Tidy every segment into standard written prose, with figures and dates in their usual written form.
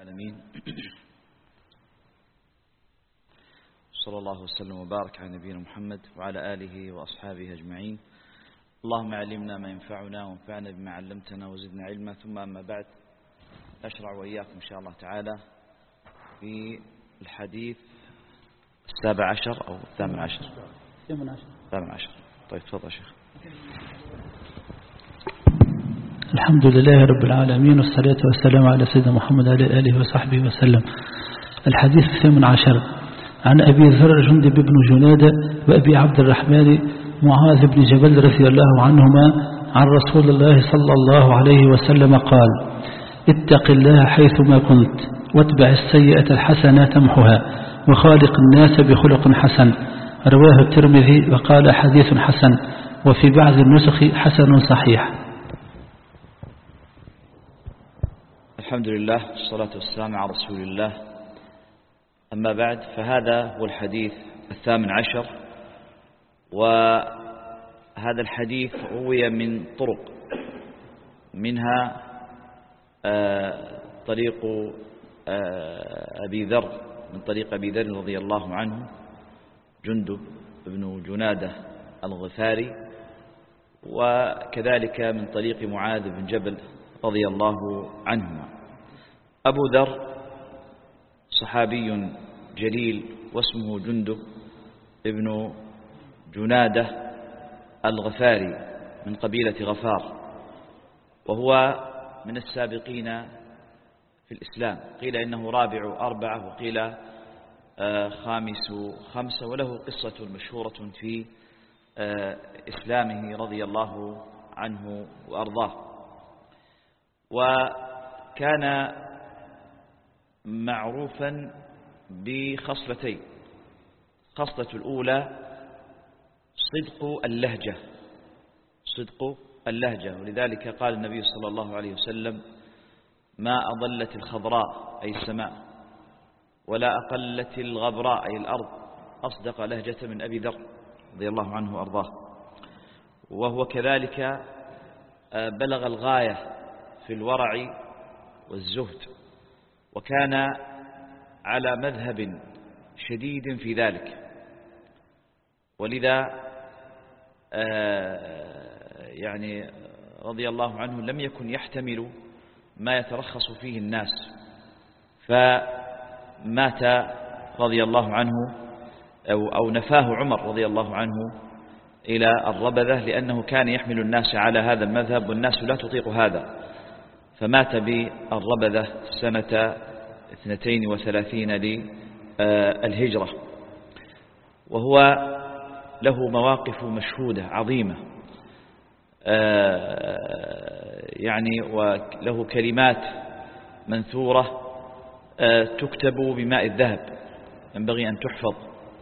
العالمين. صلى الله وسلم وبارك على نبينا محمد وعلى آله وأصحابه أجمعين. اللهم علمنا ما ينفعنا وانفعنا بما علمتنا وزدنا علما. ثم أما بعد، أشرع وإياكم إن شاء الله تعالى في الحديث 17 أو 18. 18. طيب تفضل شيخ. الحمد لله رب العالمين، والصلاة والسلام على سيدنا محمد وعلى آله وصحبه وسلم. الحديث 18 عن أبي ذر جندب بن جنادة وأبي عبد الرحمن معاذ بن جبل رضي الله عنهما عن رسول الله صلى الله عليه وسلم قال: اتق الله حيثما كنت واتبع السيئة الحسنة تمحها وخالق الناس بخلق حسن. رواه الترمذي وقال حديث حسن، وفي بعض النسخ حسن صحيح. الحمد لله والصلاة والسلام على رسول الله. أما بعد، فهذا هو الحديث 18، وهذا الحديث روي من طرق، منها طريق أبي ذر، من طريق أبي ذر رضي الله عنه جندب بن جنادة الغفاري، وكذلك من طريق معاذ بن جبل رضي الله عنهما. أبو ذر صحابي جليل واسمه جندب ابن جنادة الغفاري من قبيلة غفار، وهو من السابقين في الإسلام. قيل إنه رابع 4 وقيل خامس 5، وله قصة مشهورة في إسلامه رضي الله عنه وأرضاه. وكان معروفا بخصلتين: خصلة الأولى صدق اللهجة، ولذلك قال النبي صلى الله عليه وسلم: ما أضلت الخضراء أي السماء ولا أقلت الغبراء أي الأرض أصدق لهجة من أبي ذر رضي الله عنه وأرضاه. وهو كذلك بلغ الغاية في الورع والزهد، وكان على مذهب شديد في ذلك، ولذا يعني رضي الله عنه لم يكن يحتمل ما يترخص فيه الناس، فمات رضي الله عنه أو نفاه عمر رضي الله عنه إلى الربذة، لأنه كان يحمل الناس على هذا المذهب والناس لا تطيق هذا، فمات بالربذة سنة 32 للهجرة. وهو له مواقف مشهودة عظيمة، يعني وله كلمات منثورة تكتب بماء الذهب، ينبغي أن تحفظ.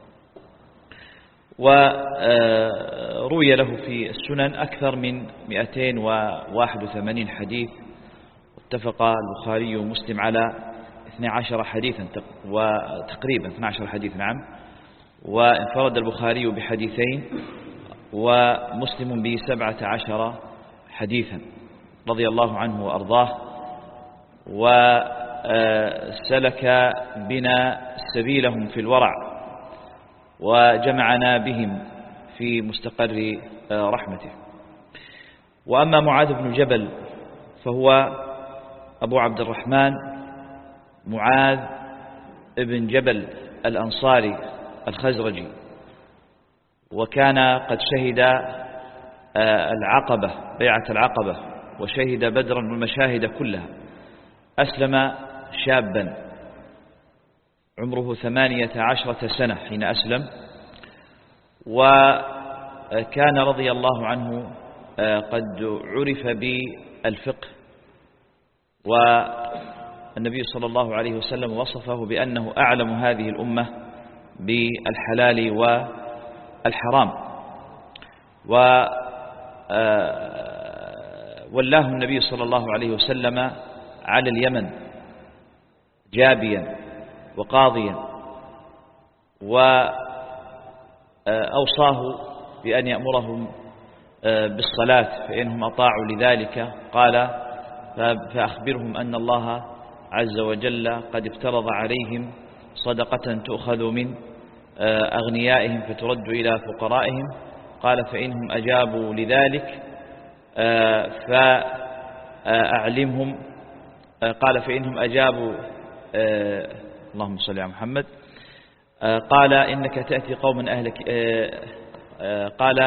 وروي له في السنن أكثر من 281 حديث، اتفق البخاري ومسلم على 12 حديثا وتقريبا 12 حديث، نعم، وانفرد البخاري بحديثين ومسلم ب17 حديثا رضي الله عنه وأرضاه. وسلك بنا سبيلهم في الورع وجمعنا بهم في مستقر رحمته. وأما معاذ بن جبل فهو أبو عبد الرحمن معاذ بن جبل الأنصاري الخزرجي، وكان قد شهد العقبة، بيعة العقبة، وشهد بدرا والمشاهد كلها. أسلم شابا عمره 18 سنة حين أسلم، وكان رضي الله عنه قد عرف بالفقه، والنبي صلى الله عليه وسلم وصفه بأنه أعلم هذه الأمة بالحلال والحرام. وولاه النبي صلى الله عليه وسلم على اليمن جابيا وقاضيا، وأوصاه بأن يأمرهم بالصلاة فإنهم أطاعوا لذلك. قال: فأخبرهم أن الله عز وجل قد افترض عليهم صدقة تؤخذ من أغنيائهم فترد إلى فقرائهم. قال فإنهم أجابوا لذلك فأعلمهم. قال فإنهم أجابوا اللهم صل على محمد. قال إنك تأتي قوما أهلك. قال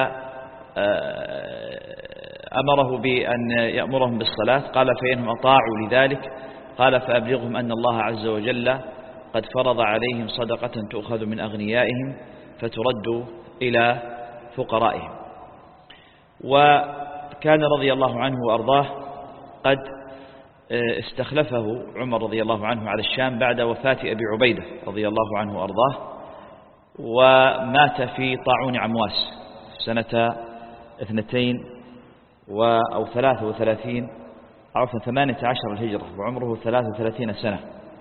أمره بأن يأمرهم بالصلاة. قال فإنهم أطاعوا لذلك. قال فأبلغهم أن الله عز وجل قد فرض عليهم صدقة تؤخذ من أغنيائهم فترد إلى فقرائهم. وكان رضي الله عنه وأرضاه قد استخلفه عمر رضي الله عنه على الشام بعد وفاة أبي عبيدة رضي الله عنه وأرضاه، ومات في طاعون عمواس سنة 33 أو 18 الهجرة، وعمره 33 سنة،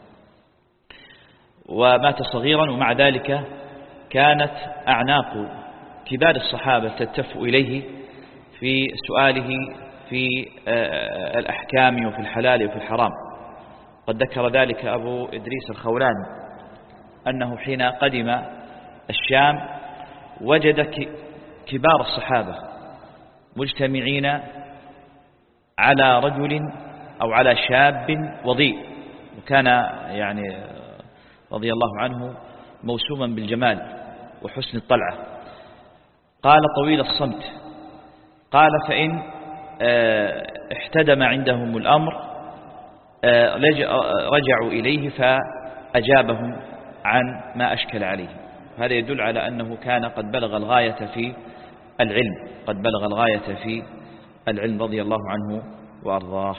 ومات صغيرا. ومع ذلك كانت أعناق كبار الصحابة تلتف إليه في سؤاله في الأحكام وفي الحلال وفي الحرام. قد ذكر ذلك أبو إدريس الخولاني أنه حين قدم الشام وجد كبار الصحابة مجتمعين على رجل أو على شاب وضيء، وكان يعني رضي الله عنه موسوما بالجمال وحسن الطلعة. قال طويل الصمت. قال فإن احتدم عندهم الأمر رجعوا إليه فأجابهم عن ما أشكل عليه. هذا يدل على أنه كان قد بلغ الغاية في العلم، رضي الله عنه وأرضاه.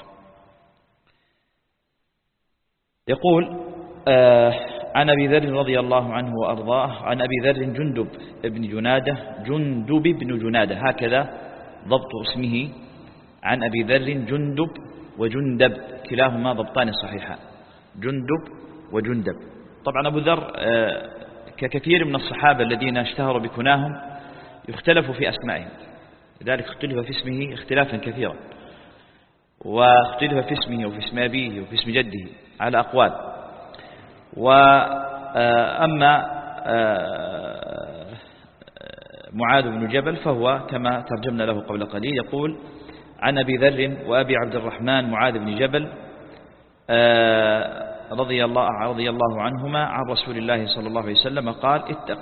يقول عن أبي ذر رضي الله عنه وأرضاه، عن أبي ذر جندب بن جنادة، هكذا ضبط اسمه. عن أبي ذر جندب وجندب كلاهما ضبطان صحيحان، جندب وجندب. طبعا أبو ذر ككثير من الصحابة الذين اشتهروا بكناهم يختلف في أسمائهم، لذلك اختلف في اسمه اختلافا كثيرا، واختلف في اسمه وفي اسم أبيه وفي اسم جده على أقوال. وأما معاذ بن جبل فهو كما ترجمنا له قبل قليل. يقول عن أبي ذر وأبي عبد الرحمن معاذ بن جبل رضي الله عنهما عن رسول الله صلى الله عليه وسلم قال اتق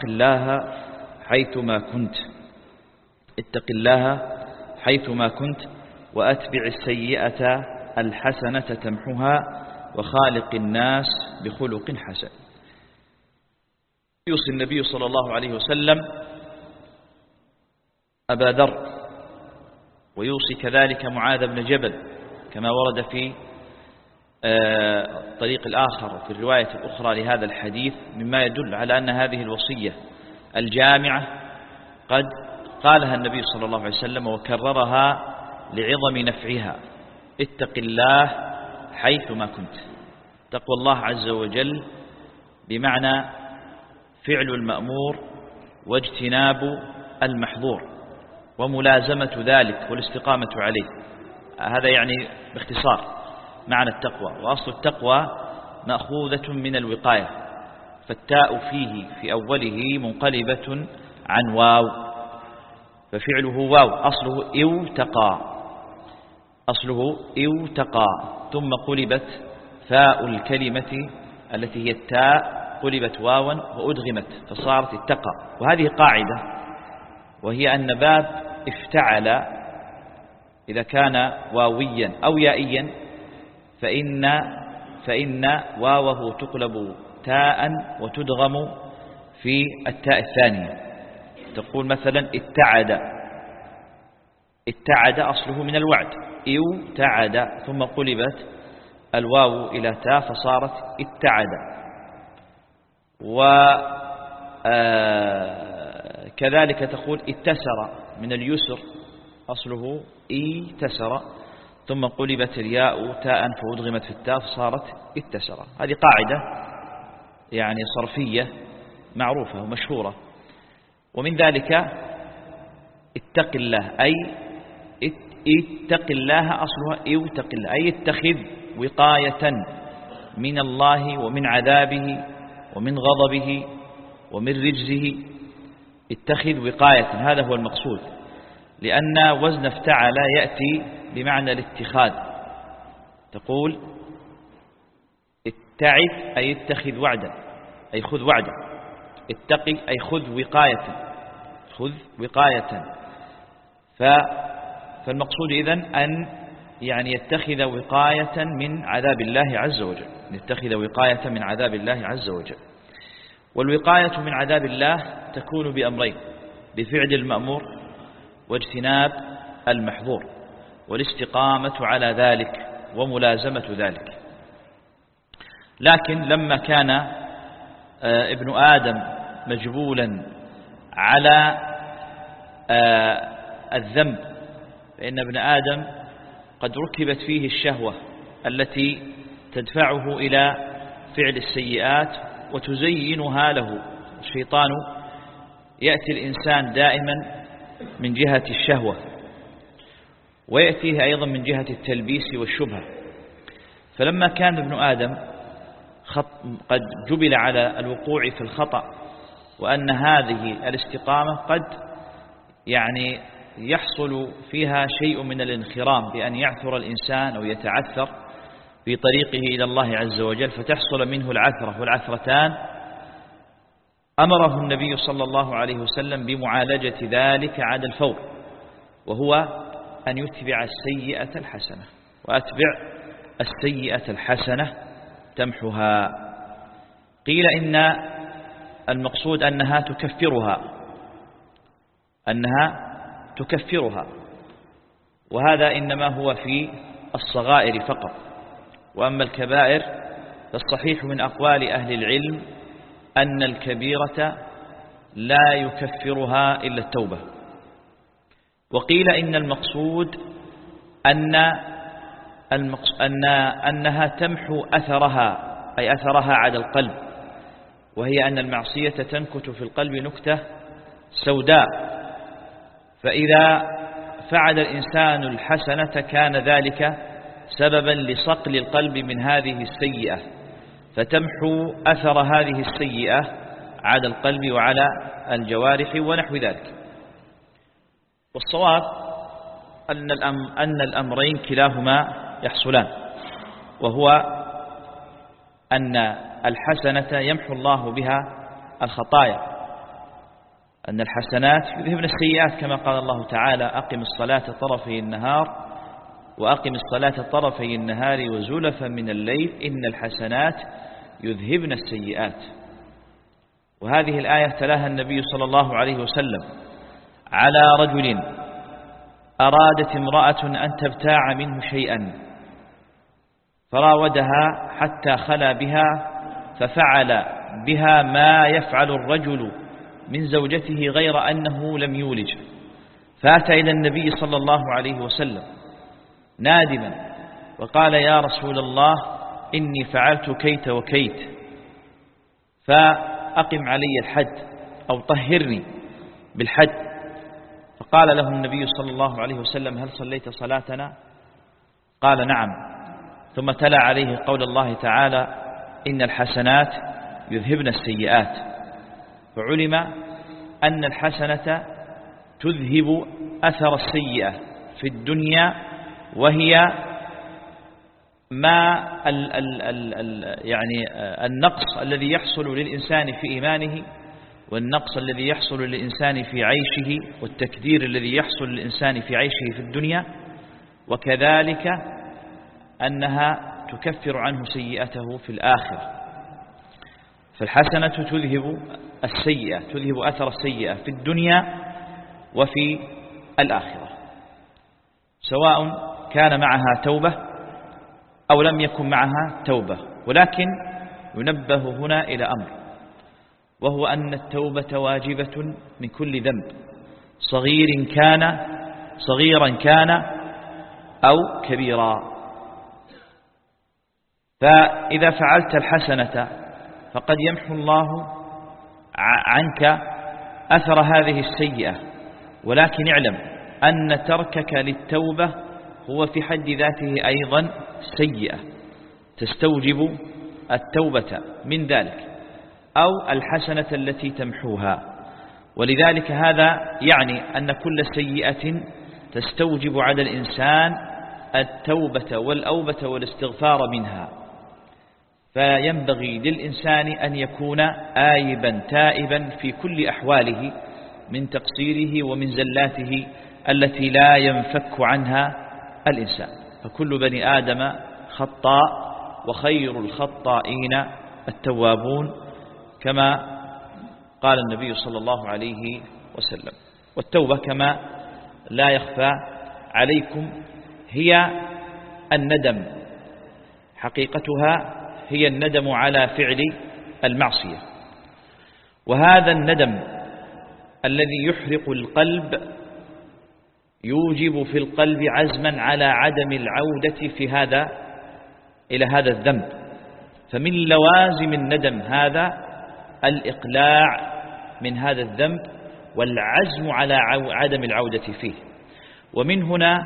الله حيثما كنت وأتبع السيئة الحسنة تمحها وخالق الناس بخلق حسن. يوصي النبي صلى الله عليه وسلم أبا ذر، ويوصي كذلك معاذ بن جبل كما ورد في الطريق الآخر في الرواية الأخرى لهذا الحديث، مما يدل على أن هذه الوصية الجامعة قد قالها النبي صلى الله عليه وسلم وكررها لعظم نفعها. اتق الله حيثما كنت. تقوى الله عز وجل بمعنى فعل المأمور واجتناب المحظور وملازمة ذلك والاستقامة عليه. هذا يعني باختصار معنى التقوى. وأصل التقوى مأخوذة من الوقاية، فالتاء فيه في أوله منقلبة عن واو، ففعله واو. أصله اوتقى ثم قلبت فاء الكلمة التي هي التاء قلبت واوا وأدغمت فصارت اتقى. وهذه قاعدة، وهي أن باب افتعل إذا كان واويا أو يائيا فإن واوه تقلب تاء وتدغم في التاء الثانية. تقول مثلا اتعد أصله من الوعد، اتعد ثم قلبت الواو إلى تاء فصارت اتعد. وكذلك تقول اتسر من اليسر، أصله اتسر ثم قلبت الياء تاء فأدغمت في التاء فصارت اتسر. هذه قاعدة يعني صرفية معروفة ومشهورة. ومن ذلك اتق الله، أي اتق الله، أصلها اتق الله أي اتخذ وقاية من الله ومن عذابه ومن غضبه ومن رجزه. اتخذ وقاية، هذا هو المقصود، لأن وزن افتعل يأتي بمعنى الاتخاذ. تقول اتعث أي اتخذ وعدا، أي خذ وعدا. اتقي أي خذ وقاية، خذ وقاية. فالمقصود إذن أن يعني يتخذ وقاية من عذاب الله عز وجل، يتخذ وقاية من عذاب الله عز وجل. والوقاية من عذاب الله تكون بأمرين: بفعل المأمور واجتناب المحظور، والاستقامة على ذلك وملازمة ذلك. لكن لما كان ابن آدم مجبولا على الذنب، فإن ابن آدم قد ركبت فيه الشهوة التي تدفعه إلى فعل السيئات وتزينها له. الشيطان يأتي الإنسان دائما من جهة الشهوة، ويأتيه أيضا من جهة التلبيس والشبهة. فلما كان ابن آدم قد جبل على الوقوع في الخطأ، وأن هذه الاستقامة قد يعني يحصل فيها شيء من الانخرام بأن يعثر الإنسان أو يتعثر في طريقه إلى الله عز وجل، فتحصل منه العثرة والعثرتان، أمره النبي صلى الله عليه وسلم بمعالجة ذلك على الفور، وهو أن يتبع السيئة الحسنة، وأتبع السيئة الحسنة تمحها. قيل إن المقصود أنها تكفرها، وهذا إنما هو في الصغائر فقط. وأما الكبائر فالصحيح من أقوال أهل العلم أن الكبيرة لا يكفرها إلا التوبة. وقيل إن المقصود أنها تمحو أثرها، أي أثرها على القلب، وهي أن المعصية تنكت في القلب نكتة سوداء، فإذا فعل الإنسان الحسنة كان ذلك سببا لصقل القلب من هذه السيئة، فتمحو أثر هذه السيئة على القلب وعلى الجوارح ونحو ذلك. والصواب أن الأمرين كلاهما يحصلان، وهو أن الحسنة يمحو الله بها الخطايا، أن الحسنات يذهبن السيئات، كما قال الله تعالى: أقم الصلاة طرفي النهار وأقم الصلاة طرفي النهار وزلفا من الليل إن الحسنات يذهبن السيئات. وهذه الآية تلاها النبي صلى الله عليه وسلم على رجل أرادت امرأة أن تبتاع منه شيئا، فراودها حتى خلا بها، ففعل بها ما يفعل الرجل من زوجته غير أنه لم يولج، فأتى إلى النبي صلى الله عليه وسلم نادما وقال: يا رسول الله، إني فعلت كيت وكيت، فأقم علي الحد أو طهرني بالحد. فقال له النبي صلى الله عليه وسلم: هل صليت صلاتنا؟ قال: نعم. ثم تلا عليه قول الله تعالى: إن الحسنات يذهبن السيئات. فعلم أن الحسنة تذهب أثر السيئة في الدنيا، وهي ما يعني النقص الذي يحصل للإنسان في إيمانه، والنقص الذي يحصل للإنسان في عيشه، والتكدير الذي يحصل للإنسان في عيشه في الدنيا، وكذلك أنها تكفر عنه سيئته في الآخرة. فالحسنة تذهب السيئة، تذهب أثر السيئة في الدنيا وفي الآخرة، سواء كان معها توبة أو لم يكن معها توبة. ولكن ينبه هنا إلى أمر، وهو أن التوبة واجبة من كل ذنب، صغيرا كان أو كبيرا. فإذا فعلت الحسنة فقد يمحو الله عنك أثر هذه السيئة، ولكن اعلم أن تركك للتوبة هو في حد ذاته أيضا سيئة، تستوجب التوبة من ذلك أو الحسنة التي تمحوها. ولذلك هذا يعني أن كل سيئة تستوجب على الإنسان التوبة والأوبة والاستغفار منها، فينبغي للإنسان أن يكون آيبا تائبا في كل أحواله من تقصيره ومن زلاته التي لا ينفك عنها الإنسان. فكل بني آدم خطاء وخير الخطائين التوابون، كما قال النبي صلى الله عليه وسلم. والتوبة كما لا يخفى عليكم هي الندم، حقيقتها هي الندم على فعل المعصية. وهذا الندم الذي يحرق القلب يوجب في القلب عزما على عدم العودة إلى هذا الذنب. فمن لوازم الندم هذا الإقلاع من هذا الذنب والعزم على عدم العودة فيه. ومن هنا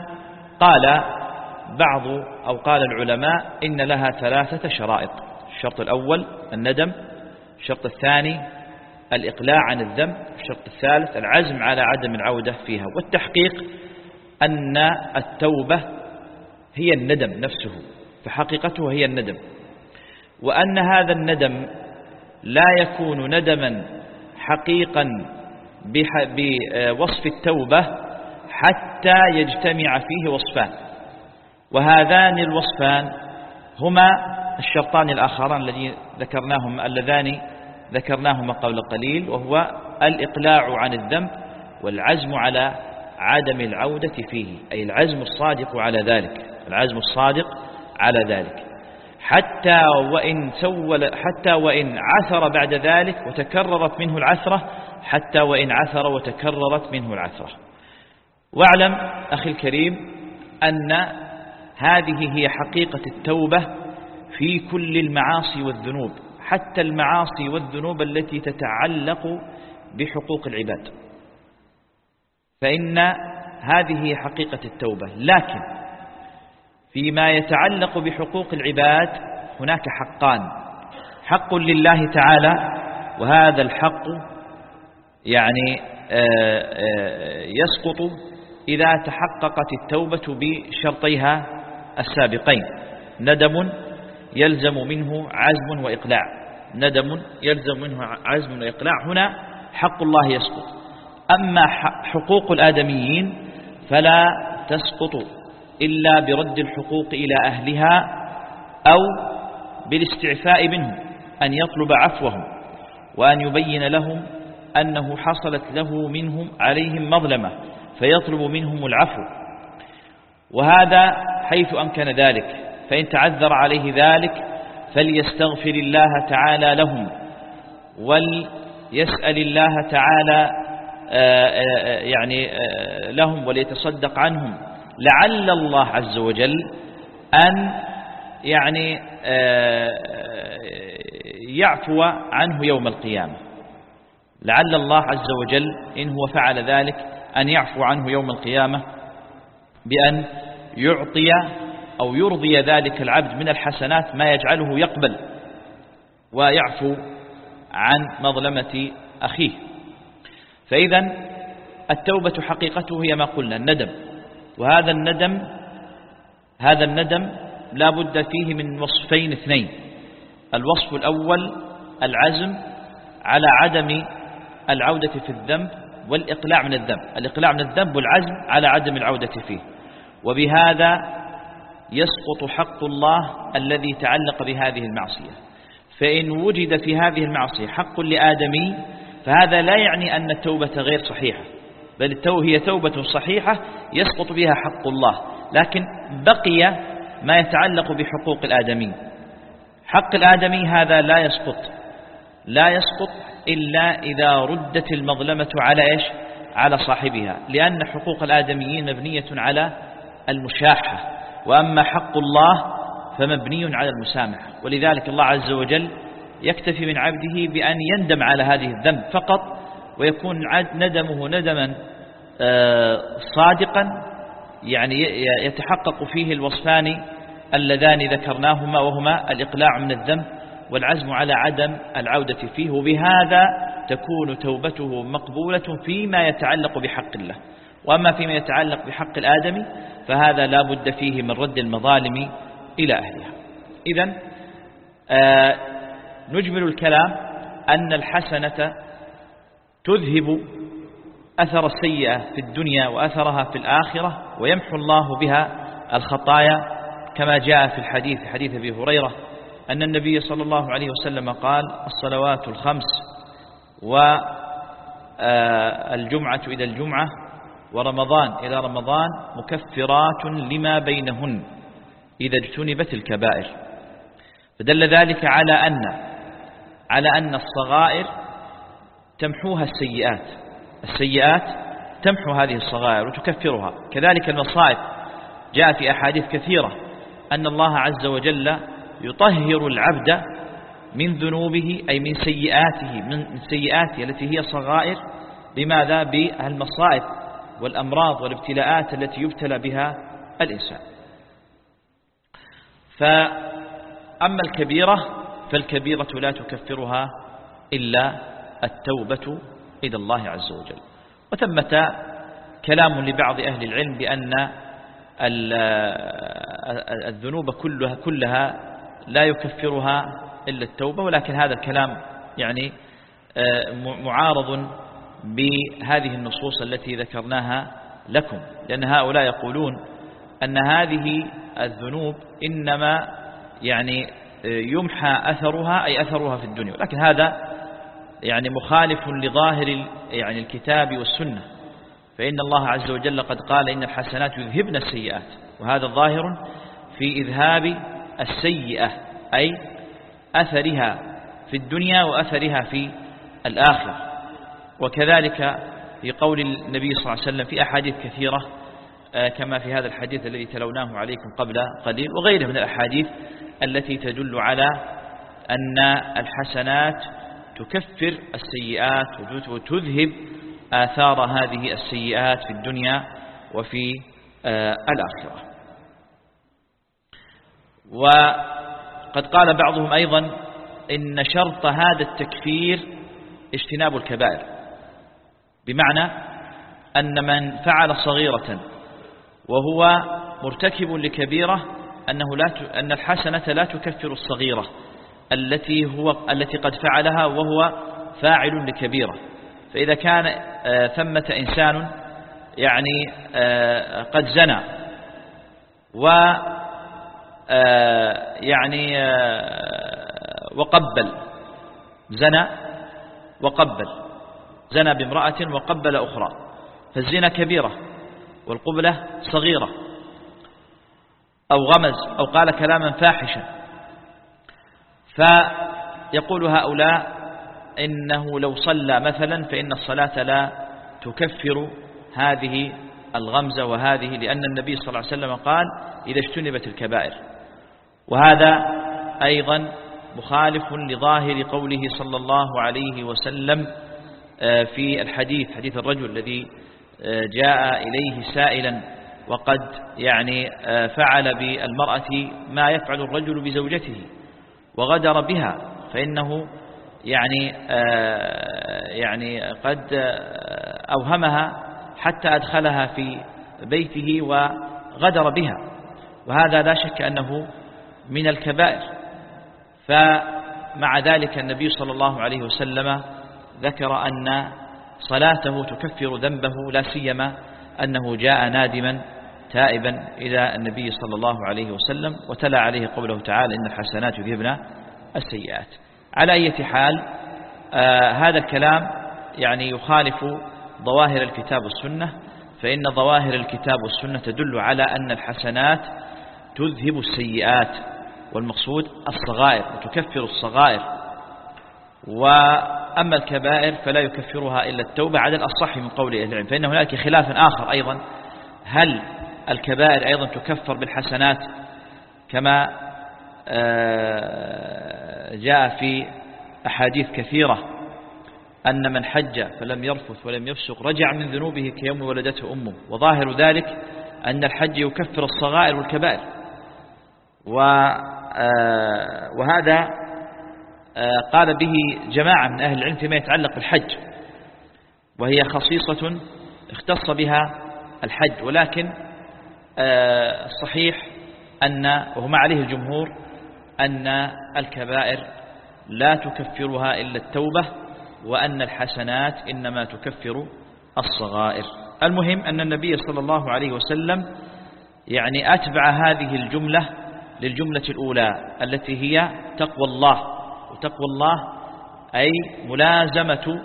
قال العلماء إن لها 3 شرائط: الشرط الأول الندم، الشرط الثاني الإقلاع عن الذنب، الشرط الثالث العزم على عدم العودة فيها. والتحقيق أن التوبة هي الندم نفسه، فحقيقته هي الندم، وأن هذا الندم لا يكون ندما حقيقا بوصف التوبة حتى يجتمع فيه وصفان، وهذان الوصفان هما الشرطان الآخران اللذان ذكرناهما قبل قليل، وهو الإقلاع عن الذنب والعزم على عدم العودة فيه، أي العزم الصادق على ذلك حتى وإن عثر بعد ذلك وتكررت منه العثرة. واعلم أخي الكريم أن هذه هي حقيقة التوبة في كل المعاصي والذنوب، حتى المعاصي والذنوب التي تتعلق بحقوق العباد، فإن هذه هي حقيقة التوبة. لكن فيما يتعلق بحقوق العباد هناك حقان: حق لله تعالى، وهذا الحق يعني يسقط إذا تحققت التوبة بشرطيها السابقين: ندم يلزم منه عزم وإقلاع، هنا حق الله يسقط. أما حقوق الآدميين فلا تسقط إلا برد الحقوق إلى أهلها أو بالاستعفاء منهم، أن يطلب عفوهم وأن يبين لهم أنه حصلت له عليهم مظلمة فيطلب منهم العفو، وهذا حيث أمكن ذلك. فإن تعذر عليه ذلك فليستغفر الله تعالى لهم وليسأل الله تعالى لهم وليتصدق عنهم، لعل الله عز وجل أن يعفو عنه يوم القيامة، لعل الله عز وجل إن هو فعل ذلك أن يعفو عنه يوم القيامة بأن يعطي أو يرضي ذلك العبد من الحسنات ما يجعله يقبل ويعفو عن مظلمة أخيه. فإذا التوبة حقيقته هي ما قلنا الندم، وهذا الندم لا بد فيه من وصفين اثنين: الوصف الأول العزم على عدم العودة في الذنب والإقلاع من الذنب، الإقلاع من الذنب والعزم على عدم العودة فيه. وبهذا يسقط حق الله الذي تعلق بهذه المعصية. فإن وجد في هذه المعصية حق لآدمي فهذا لا يعني أن التوبة غير صحيحة، بل هي توبة صحيحة يسقط بها حق الله، لكن بقي ما يتعلق بحقوق الآدمي. حق الآدمي هذا لا يسقط إلا إذا ردت المظلمة على صاحبها، لأن حقوق الآدميين مبنية على المشاحة، وأما حق الله فمبني على المسامحة. ولذلك الله عز وجل يكتفي من عبده بأن يندم على هذه الذنب فقط، ويكون ندمه ندما صادقا يتحقق فيه الوصفان اللذان ذكرناهما، وهما الإقلاع من الذنب والعزم على عدم العودة فيه، وبهذا تكون توبته مقبولة فيما يتعلق بحق الله. وأما فيما يتعلق بحق الآدمي فهذا لا بد فيه من رد المظالم إلى أهلها. إذن نجمل الكلام أن الحسنة تذهب أثر السيئة في الدنيا وأثرها في الآخرة، ويمحو الله بها الخطايا، كما جاء في الحديث حديث أبي هريرة أن النبي صلى الله عليه وسلم قال: الصلوات الخمس والجمعة إلى الجمعة ورمضان إلى رمضان مكفرات لما بينهن إذا اجتنبت الكبائر. فدل ذلك على أن الصغائر تمحوها السيئات تمحو هذه الصغائر وتكفرها. كذلك المصائب جاء في أحاديث كثيرة أن الله عز وجل يطهر العبد من ذنوبه، أي من سيئاته التي هي صغائر. بماذا؟ بالمصائب والأمراض والابتلاءات التي يبتلى بها الإنسان. فأما الكبيرة فالكبيرة لا تكفرها إلا التوبة إلى الله عز وجل. وثمة كلام لبعض أهل العلم بأن الذنوب كلها لا يكفرها إلا التوبة، ولكن هذا الكلام يعني معارض بهذه النصوص التي ذكرناها لكم، لأن هؤلاء يقولون أن هذه الذنوب إنما يعني يمحى أثرها، أي أثرها في الدنيا، ولكن هذا يعني مخالف لظاهر يعني الكتاب والسنة. فإن الله عز وجل قد قال: إن الحسنات يذهبن السيئات، وهذا ظاهر في إذهاب السيئة، أي أثرها في الدنيا وأثرها في الآخرة. وكذلك في قول النبي صلى الله عليه وسلم في أحاديث كثيرة، كما في هذا الحديث الذي تلوناه عليكم قبل قليل، وغيره من الأحاديث التي تدل على أن الحسنات تكفر السيئات وتذهب آثار هذه السيئات في الدنيا وفي الآخرة. وقد قال بعضهم أيضا إن شرط هذا التكفير اجتناب الكبائر، بمعنى أن من فعل صغيرة وهو مرتكب لكبيرة أن الحسنة لا تكفر الصغيرة التي قد فعلها وهو فاعل لكبيرة. فإذا كان ثمة إنسان يعني قد زنى يعني وقبل، زنى بامرأة وقبل أخرى، فالزنا كبيرة والقبلة صغيرة، أو غمز أو قال كلاما فاحشا، فيقول هؤلاء إنه لو صلى مثلا فإن الصلاة لا تكفر هذه الغمزة وهذه، لأن النبي صلى الله عليه وسلم قال: إذا اجتنبت الكبائر. وهذا أيضا مخالف لظاهر قوله صلى الله عليه وسلم في الحديث، حديث الرجل الذي جاء إليه سائلا وقد يعني فعل بالمرأة ما يفعل الرجل بزوجته وغدر بها، فإنه يعني قد أوهمها حتى أدخلها في بيته وغدر بها، وهذا لا شك أنه من الكبائر. فمع ذلك النبي صلى الله عليه وسلم ذكر أن صلاته تكفر ذنبه، لا سيما أنه جاء نادما تائبا إلى النبي صلى الله عليه وسلم، وتلا عليه قوله تعالى: إن الحسنات يذهبن السيئات. على أي حال هذا الكلام يعني يخالف ظواهر الكتاب والسنة، فإن ظواهر الكتاب والسنة تدل على أن الحسنات تذهب السيئات، والمقصود الصغائر، وتكفر الصغائر. وأما الكبائر فلا يكفرها إلا التوبة على الأصح من قول أهل العلم. فإن هناك خلاف آخر أيضا، هل الكبائر أيضا تكفر بالحسنات كما جاء في أحاديث كثيرة أن من حج فلم يرفث ولم يفسق رجع من ذنوبه كيوم ولدته أمه، وظاهر ذلك أن الحج يكفر الصغائر والكبائر. وهذا قال به جماعة من أهل العلم فيما يتعلق بالحج، وهي خصيصة اختص بها الحج، ولكن الصحيح وهما عليه الجمهور أن الكبائر لا تكفرها إلا التوبة، وأن الحسنات إنما تكفر الصغائر. المهم أن النبي صلى الله عليه وسلم يعني أتبع هذه الجملة للجملة الأولى التي هي تقوى الله، وتقوى الله أي ملازمة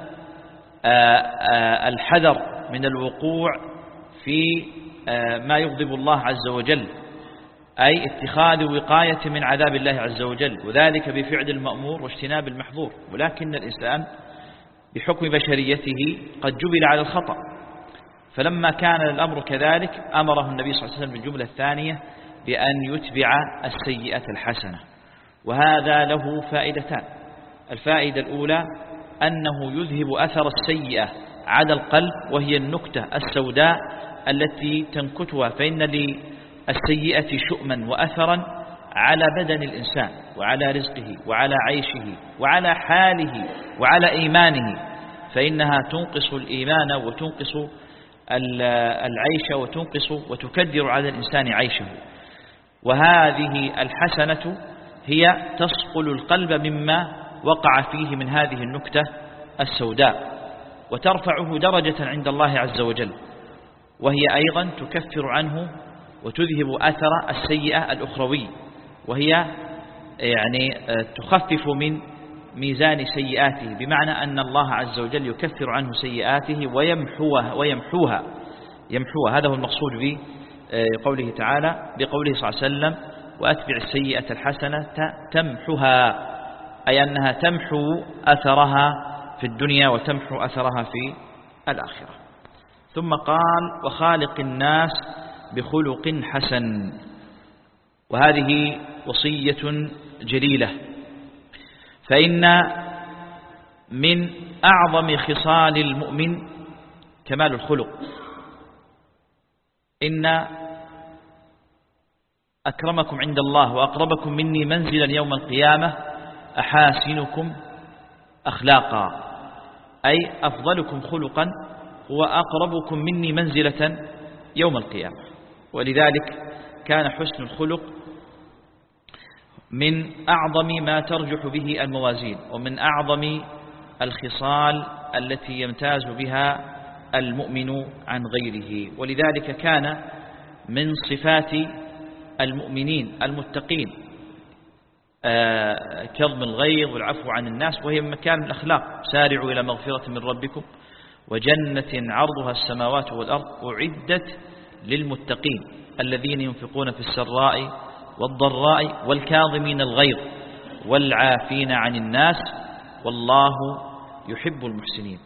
الحذر من الوقوع في ما يغضب الله عز وجل، أي اتخاذ وقاية من عذاب الله عز وجل، وذلك بفعل المأمور واجتناب المحظور. ولكن الإنسان بحكم بشريته قد جبل على الخطأ، فلما كان الأمر كذلك أمره النبي صلى الله عليه وسلم بالجملة الثانية بأن يتبع السيئة الحسنة. وهذا له فائدتان. الفائدة الأولى أنه يذهب أثر السيئة على القلب، وهي النكتة السوداء التي تنكتها، فإن للسيئة شؤما وأثرا على بدن الإنسان وعلى رزقه وعلى عيشه وعلى حاله وعلى إيمانه، فإنها تنقص الإيمان وتنقص العيش وتكدر على الإنسان عيشه. وهذه الحسنة هي تصقل القلب مما وقع فيه من هذه النكتة السوداء، وترفعه درجة عند الله عز وجل، وهي أيضا تكفر عنه وتذهب أثر السيئة الأخروي، وهي يعني تخفف من ميزان سيئاته، بمعنى أن الله عز وجل يكفر عنه سيئاته ويمحوها. هذا هو المقصود بقوله تعالى، بقوله صلى الله عليه وسلم: وأتبع السيئة الحسنة تمحها، أي أنها تمحو أثرها في الدنيا وتمحو أثرها في الآخرة. ثم قال: وخالق الناس بخلق حسن. وهذه وصية جليلة، فإن من أعظم خصال المؤمن كمال الخلق. إن أكرمكم عند الله وأقربكم مني منزلا يوم القيامة أحاسنكم أخلاقا، أي أفضلكم خلقا وأقربكم مني منزلة يوم القيامة. ولذلك كان حسن الخلق من أعظم ما ترجح به الموازين، ومن أعظم الخصال التي يمتاز بها المؤمن عن غيره. ولذلك كان من صفات المؤمنين المتقين كظم الغيظ والعفو عن الناس، وهي من مكان الأخلاق: سارعوا إلى مغفرة من ربكم وجنة عرضها السماوات والأرض أعدت للمتقين الذين ينفقون في السراء والضراء والكاظمين الغيظ والعافين عن الناس والله يحب المحسنين.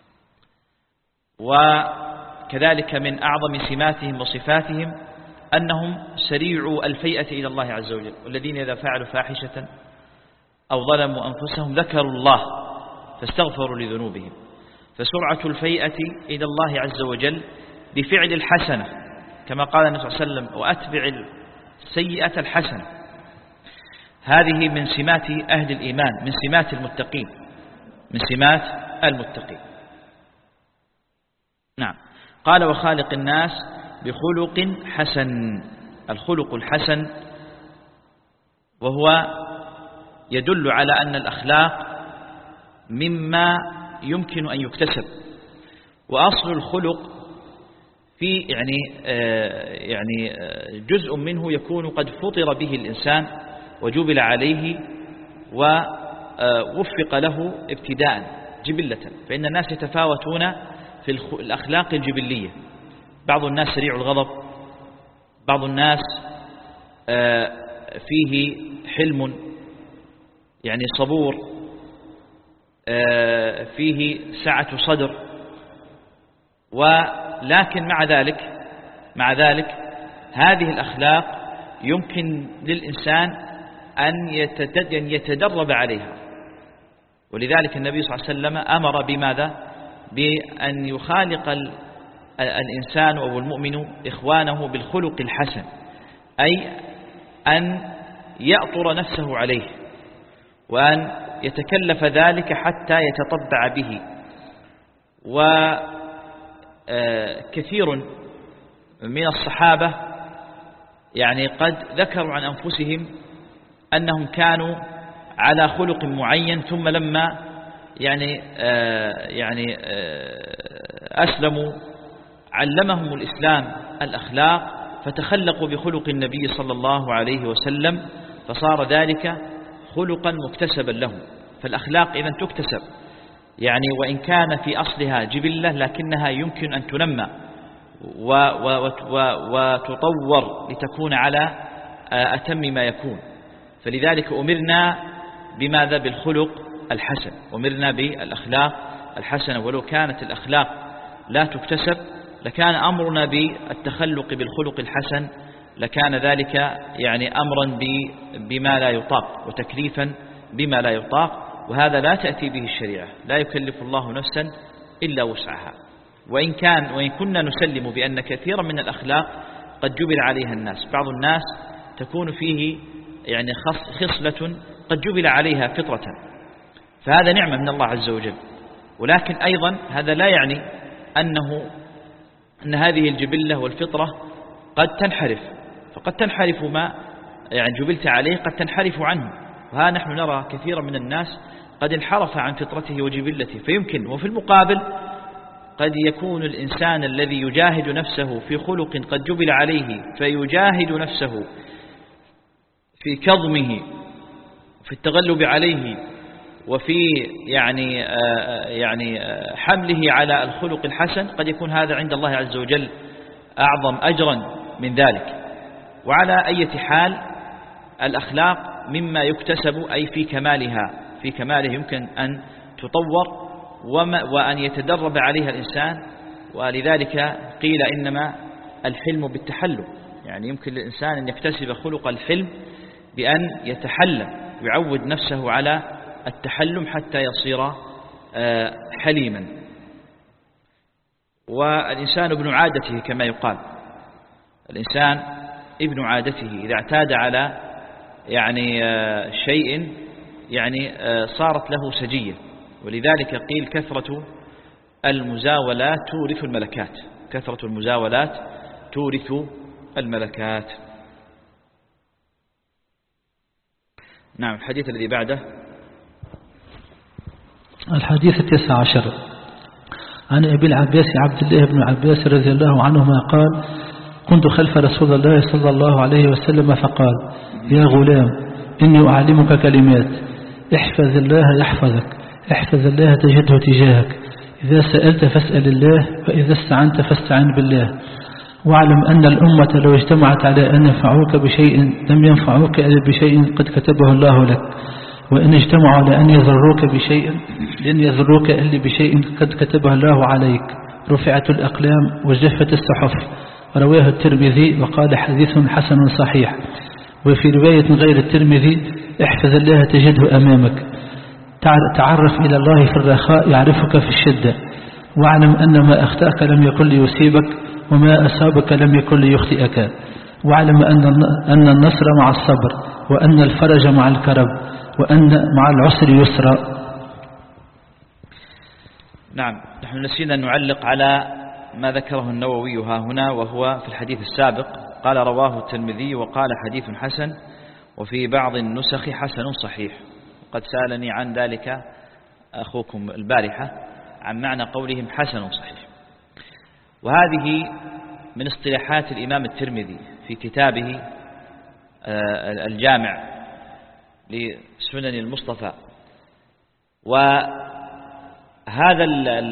وكذلك من أعظم سماتهم وصفاتهم أنهم سريعوا الفيئة إلى الله عز وجل، والذين إذا فعلوا فاحشة أو ظلموا أنفسهم ذكروا الله فاستغفروا لذنوبهم. فسرعة الفيئة إلى الله عز وجل بفعل الحسنة، كما قال النبي صلى الله عليه وسلم: وأتبع السيئة الحسنة. هذه من سمات أهل الإيمان، من سمات المتقين، من سمات المتقين. نعم. قال: وخالق الناس بخلق حسن. الخلق الحسن وهو يدل على أن الأخلاق مما يمكن أن يكتسب، وأصل الخلق في يعني جزء منه يكون قد فطر به الإنسان وجبل عليه ووفق له ابتداء جبلة. فإن الناس يتفاوتون في الأخلاق الجبلية، بعض الناس سريع الغضب، بعض الناس فيه حلم يعني صبور، فيه سعة صدر. ولكن مع ذلك هذه الأخلاق يمكن للإنسان أن يتدرب عليها. ولذلك النبي صلى الله عليه وسلم أمر بماذا؟ بأن يخالق الإنسان أو المؤمن إخوانه بالخلق الحسن، أي أن يأطر نفسه عليه. وأن يتكلف ذلك حتى يتطبع به. وكثير من الصحابة يعني قد ذكروا عن أنفسهم أنهم كانوا على خلق معين، ثم لما أسلموا علمهم الإسلام الأخلاق، فتخلقوا بخلق النبي صلى الله عليه وسلم، فصار ذلك خلقا مكتسبا لهم. فالأخلاق إذن تكتسب، يعني وإن كان في أصلها جبلة لكنها يمكن أن تنمى وتطور لتكون على أتم ما يكون. فلذلك أمرنا بماذا؟ بالخلق الحسن، أمرنا بالأخلاق الحسنة. ولو كانت الأخلاق لا تكتسب لكان أمرنا بالتخلق بالخلق الحسن، لكان ذلك يعني أمرا بما لا يطاق وتكليفا بما لا يطاق، وهذا لا تأتي به الشريعة. لا يكلف الله نفسا إلا وسعها. وإن كنا نسلم بأن كثيرا من الأخلاق قد جبل عليها الناس. بعض الناس تكون فيه يعني خصلة قد جبل عليها فطرة، فهذا نعمة من الله عز وجل. ولكن أيضا هذا لا يعني أن هذه الجبلة والفطرة قد تنحرف، فقد تنحرف ما يعني جبلت عليه، قد تنحرف عنه. وها نحن نرى كثيرا من الناس قد انحرف عن فطرته وجبلته. فيمكن وفي المقابل قد يكون الإنسان الذي يجاهد نفسه في خلق قد جبل عليه، فيجاهد نفسه في كظمه في التغلب عليه وفي يعني حمله على الخلق الحسن، قد يكون هذا عند الله عز وجل أعظم أجرا من ذلك. وعلى أي حال الأخلاق مما يكتسب، أي في كماله يمكن أن تطور وأن يتدرب عليها الإنسان. ولذلك قيل إنما الحلم بالتحلم، يعني يمكن للإنسان أن يكتسب خلق الحلم بأن يتحلم، يعود نفسه على التحلم حتى يصير حليما. والإنسان ابن عادته كما يقال، الإنسان ابن عادته، إذا اعتاد على شيء صارت له سجية. ولذلك قيل كثرة المزاولات تورث الملكات، كثرة المزاولات تورث الملكات. نعم. الحديث الذي بعده، الحديث 19 عن أبي العباس عبد الله بن عباس رضي الله عنهما قال: كنت خلف رسول الله صلى الله عليه وسلم فقال: يا غلام إني أعلمك كلمات، احفظ الله يحفظك، احفظ الله تجده تجاهك، إذا سألت فاسأل الله، وإذا استعنت فاستعن بالله، واعلم أن الأمة لو اجتمعت على أن ينفعوك بشيء لم ينفعوك إلا بشيء قد كتبه الله لك، وإن اجتمعوا على أن يضروك بشيء لن يضروك إلا بشيء قد كتبه الله عليك، رفعت الأقلام وجفت الصحف. رواه الترمذي وقال: حديث حسن صحيح. وفي رواية غير الترمذي: احفظ الله تجده أمامك، تعرف إلى الله في الرخاء يعرفك في الشدة، واعلم أن ما أخطأك لم يكن ليصيبك، وما أصابك لم يكن ليخطئك، واعلم أن النصر مع الصبر، وأن الفرج مع الكرب، وأن مع العسر يسرا. نعم. نحن نسينا أن نعلق على ما ذكره النووي ها هنا، وهو في الحديث السابق قال: رواه الترمذي وقال حديث حسن، وفي بعض النسخ حسن صحيح. قد سألني عن ذلك أخوكم البارحة عن معنى قولهم حسن صحيح. وهذه من اصطلاحات الإمام الترمذي في كتابه الجامع لسنن المصطفى. وهذا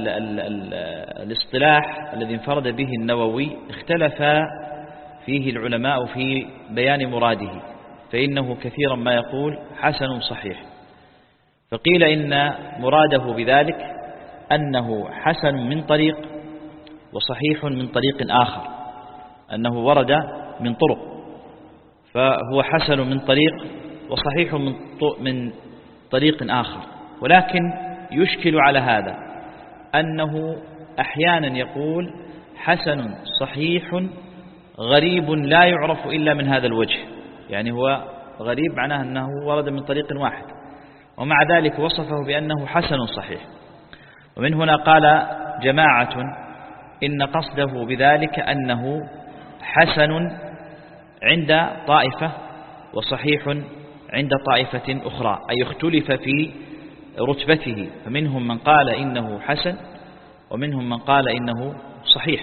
الاصطلاح الذي انفرد به النووي اختلف فيه العلماء في بيان مراده، فإنه كثيرا ما يقول حسن صحيح، فقيل إن مراده بذلك أنه حسن من طريق وصحيح من طريق آخر، أنه ورد من طرق، فهو حسن من طريق وصحيح من طريق آخر. ولكن يشكل على هذا أنه أحيانا يقول حسن صحيح غريب لا يعرف إلا من هذا الوجه، يعني هو غريب معناه أنه ورد من طريق واحد، ومع ذلك وصفه بأنه حسن صحيح. ومن هنا قال جماعة إن قصده بذلك أنه حسن عند طائفة وصحيح عند طائفة أخرى، أي اختلف في رتبته، فمنهم من قال إنه حسن ومنهم من قال إنه صحيح.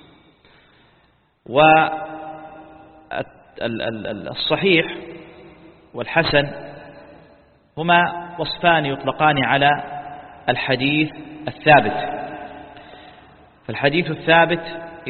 والصحيح والحسن هما وصفان يطلقان على الحديث الثابت. فالحديث الثابت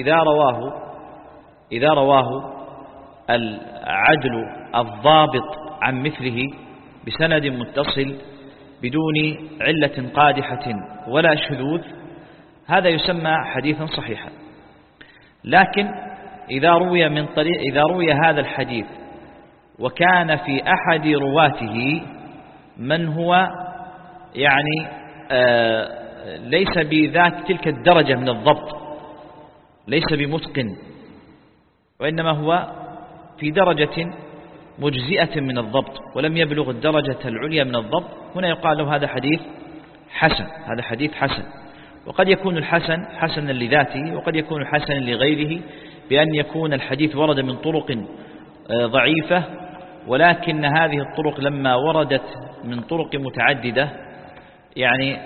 إذا رواه العدل الضابط عن مثله بسند متصل بدون علة قادحة ولا شذوذ، هذا يسمى حديثا صحيحا. لكن إذا روي هذا الحديث وكان في أحد رواته من هو يعني ليس بذاك تلك الدرجة من الضبط، ليس بمتقن، وإنما هو في درجة مجزئة من الضبط ولم يبلغ الدرجة العليا من الضبط، هنا يقال له هذا حديث حسن، هذا حديث حسن. وقد يكون الحسن حسنا لذاته، وقد يكون حسنا لغيره، بأن يكون الحديث ورد من طرق ضعيفة، ولكن هذه الطرق لما وردت من طرق متعددة يعني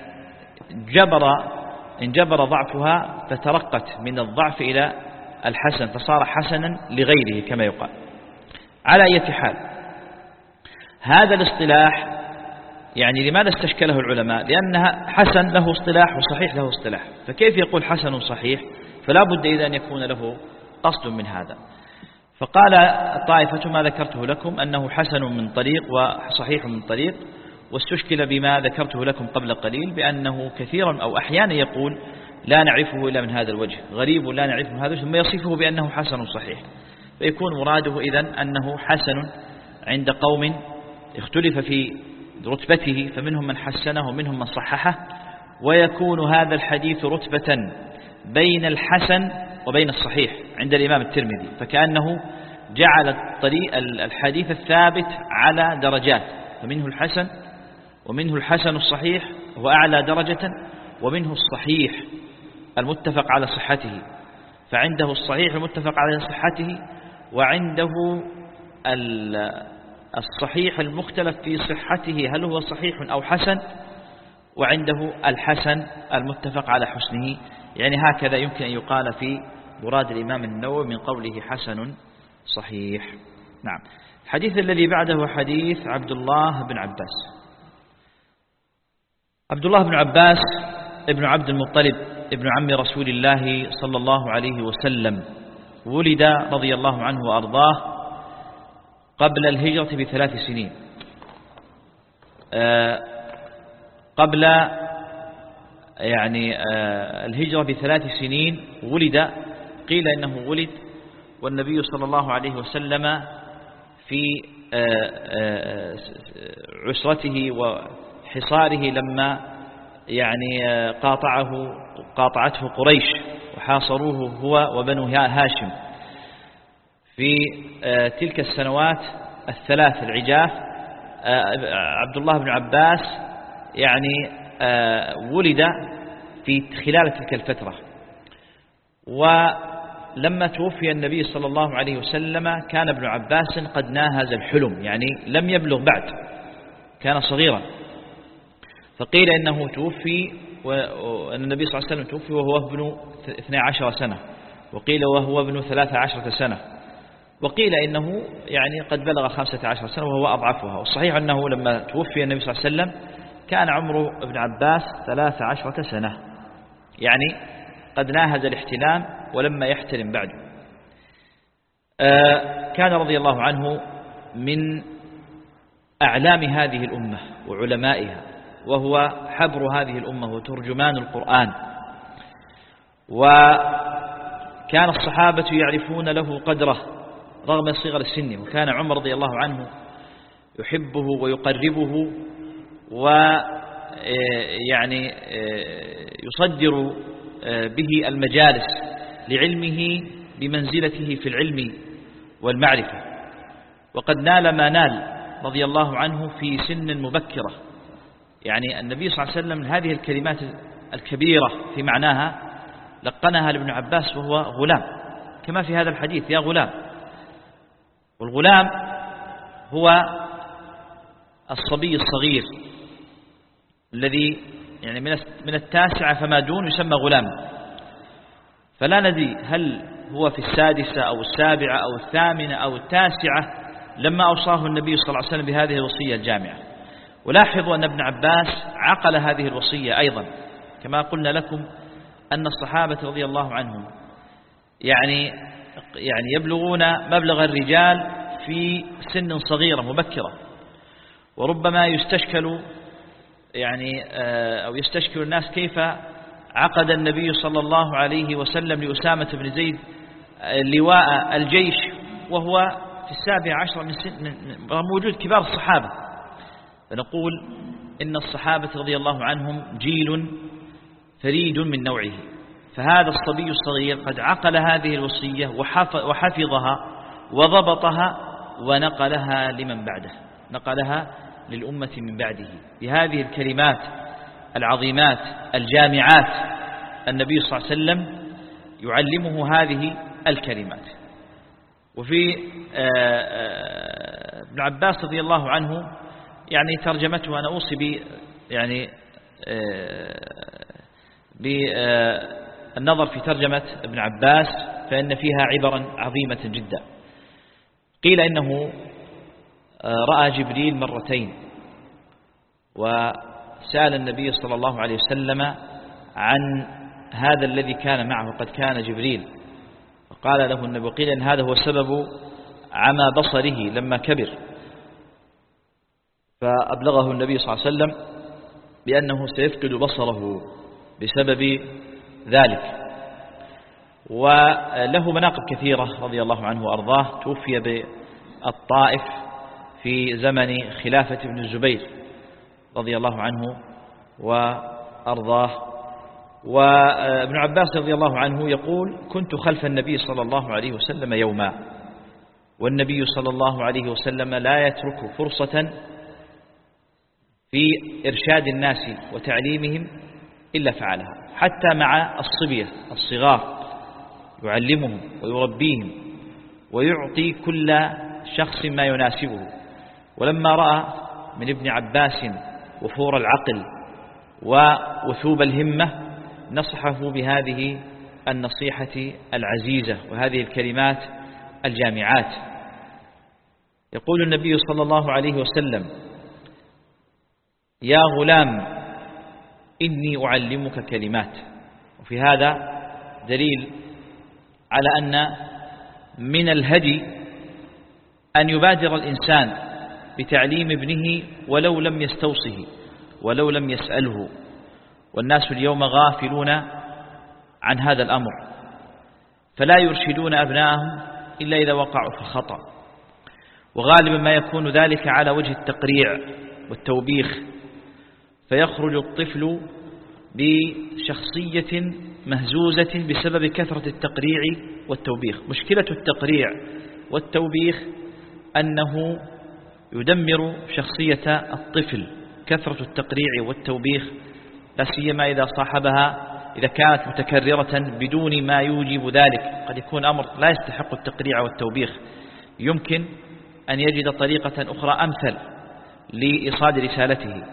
انجبر ضعفها فترقت من الضعف إلى الحسن فصار حسنا لغيره كما يقال. على أي حال، هذا الاصطلاح يعني لماذا استشكله العلماء؟ لأنها حسن له اصطلاح وصحيح له اصطلاح، فكيف يقول حسن صحيح؟ فلا بد إذا أن يكون له قصد من هذا. فقال الطائفة ما ذكرته لكم أنه حسن من طريق وصحيح من طريق، واستشكل بما ذكرته لكم قبل قليل بأنه كثيرا أو أحيانا يقول لا نعرفه إلا من هذا الوجه، غريب لا نعرفه من هذا الوجه، ثم يصفه بأنه حسن صحيح، فيكون مراده إذن أنه حسن عند قوم اختلف في رتبته، فمنهم من حسنه ومنهم من صححه، ويكون هذا الحديث رتبة بين الحسن وبين الصحيح عند الإمام الترمذي، فكأنه جعل الحديث الثابت على درجات، فمنه الحسن ومنه الحسن الصحيح هو أعلى درجة، ومنه الصحيح المتفق على صحته، فعنده الصحيح المتفق على صحته، وعنده الصحيح المختلف في صحته هل هو صحيح أو حسن، وعنده الحسن المتفق على حسنه. يعني هكذا يمكن أن يقال في مراد الإمام النووي من قوله حسن صحيح. نعم. الحديث الذي بعده حديث عبد الله بن عباس. عبد الله بن عباس ابن عبد المطلب ابن عم رسول الله صلى الله عليه وسلم، ولد رضي الله عنه وأرضاه قبل الهجرة ب3 سنين، قبل يعني الهجرة ب3 سنين ولد. قيل إنه ولد والنبي صلى الله عليه وسلم في عسرته وحصاره لما يعني قاطعته قريش وحاصروه هو وبنو هاشم في تلك السنوات الثلاث العجاف. عبد الله بن عباس يعني ولد في خلال تلك الفترة، ولما توفي النبي صلى الله عليه وسلم كان ابن عباس قد ناهز الحلم، يعني لم يبلغ بعد، كان صغيرا. فقيل إنه توفي وأن النبي صلى الله عليه وسلم توفي وهو ابن 12 سنة، وقيل وهو ابن 13 سنة، وقيل إنه يعني قد بلغ 15 سنة وهو أضعفها. والصحيح أنه لما توفي النبي صلى الله عليه وسلم كان عمر ابن عباس 13 سنة، يعني قد ناهز الاحتلام ولما يحتلم بعده. كان رضي الله عنه من أعلام هذه الأمة وعلمائها، وهو حبر هذه الأمة وترجمان القرآن، وكان الصحابة يعرفون له قدره رغم صغر السن، وكان عمر رضي الله عنه يحبه ويقربه ويعني يصدر به المجالس لعلمه بمنزلته في العلم والمعرفة، وقد نال ما نال رضي الله عنه في سن مبكرة، يعني النبي صلى الله عليه وسلم هذه الكلمات الكبيرة في معناها لقنها لابن عباس وهو غلام، كما في هذا الحديث يا غلام. والغلام هو الصبي الصغير الذي يعني من 9 فما دون يسمى غلام. فلا ندري هل هو في 6 أو 7 أو 8 أو 9 لما أوصاه النبي صلى الله عليه وسلم بهذه الوصية الجامعة. ولاحظوا أن ابن عباس عقل هذه الوصية أيضا، كما قلنا لكم أن الصحابة رضي الله عنهم يعني يبلغون مبلغ الرجال في سن صغيرة مبكرة، وربما يستشكل أو يستشكل الناس كيف عقد النبي صلى الله عليه وسلم لأسامة بن زيد لواء الجيش وهو في 17 من سن، موجود كبار الصحابة. فنقول إن الصحابة رضي الله عنهم جيل فريد من نوعه، فهذا الصبي الصغير قد عقل هذه الوصية وحفظها وضبطها ونقلها لمن بعده، نقلها للأمة من بعده بهذه الكلمات العظيمات الجامعات. النبي صلى الله عليه وسلم يعلمه هذه الكلمات. وفي ابن عباس رضي الله عنه يعني ترجمته أنا أوصي بالنظر في ترجمة ابن عباس، فإن فيها عبرا عظيمة جدا. قيل إنه رأى جبريل مرتين، وسأل النبي صلى الله عليه وسلم عن هذا الذي كان معه، قد كان جبريل، فقال له النبي، قيل إن هذا هو سبب عمى بصره لما كبر، فأبلغه النبي صلى الله عليه وسلم بأنه سيفقد بصره بسبب ذلك. وله مناقب كثيرة رضي الله عنه وأرضاه. توفي بالطائف في زمن خلافة ابن الزبير رضي الله عنه وأرضاه. وابن عباس رضي الله عنه يقول: كنت خلف النبي صلى الله عليه وسلم يوما، والنبي صلى الله عليه وسلم لا يترك فرصة في إرشاد الناس وتعليمهم إلا فعلها، حتى مع الصبية الصغار يعلمهم ويربيهم ويعطي كل شخص ما يناسبه. ولما رأى من ابن عباس وفور العقل ووثوب الهمة نصحه بهذه النصيحة العزيزة وهذه الكلمات الجامعات. يقول النبي صلى الله عليه وسلم: يا غلام إني أعلمك كلمات. وفي هذا دليل على أن من الهدي أن يبادر الإنسان بتعليم ابنه ولو لم يستوصه ولو لم يسأله. والناس اليوم غافلون عن هذا الأمر، فلا يرشدون أبنائهم إلا إذا وقعوا في خطأ، وغالبا ما يكون ذلك على وجه التقريع والتوبيخ، فيخرج الطفل بشخصية مهزوزة بسبب كثرة التقريع والتوبيخ. مشكلة التقريع والتوبيخ أنه يدمر شخصية الطفل، كثرة التقريع والتوبيخ، لا سيما إذا صاحبها، إذا كانت متكررة بدون ما يوجب ذلك. قد يكون أمر لا يستحق التقريع والتوبيخ، يمكن أن يجد طريقة أخرى أمثل لإيصال رسالته.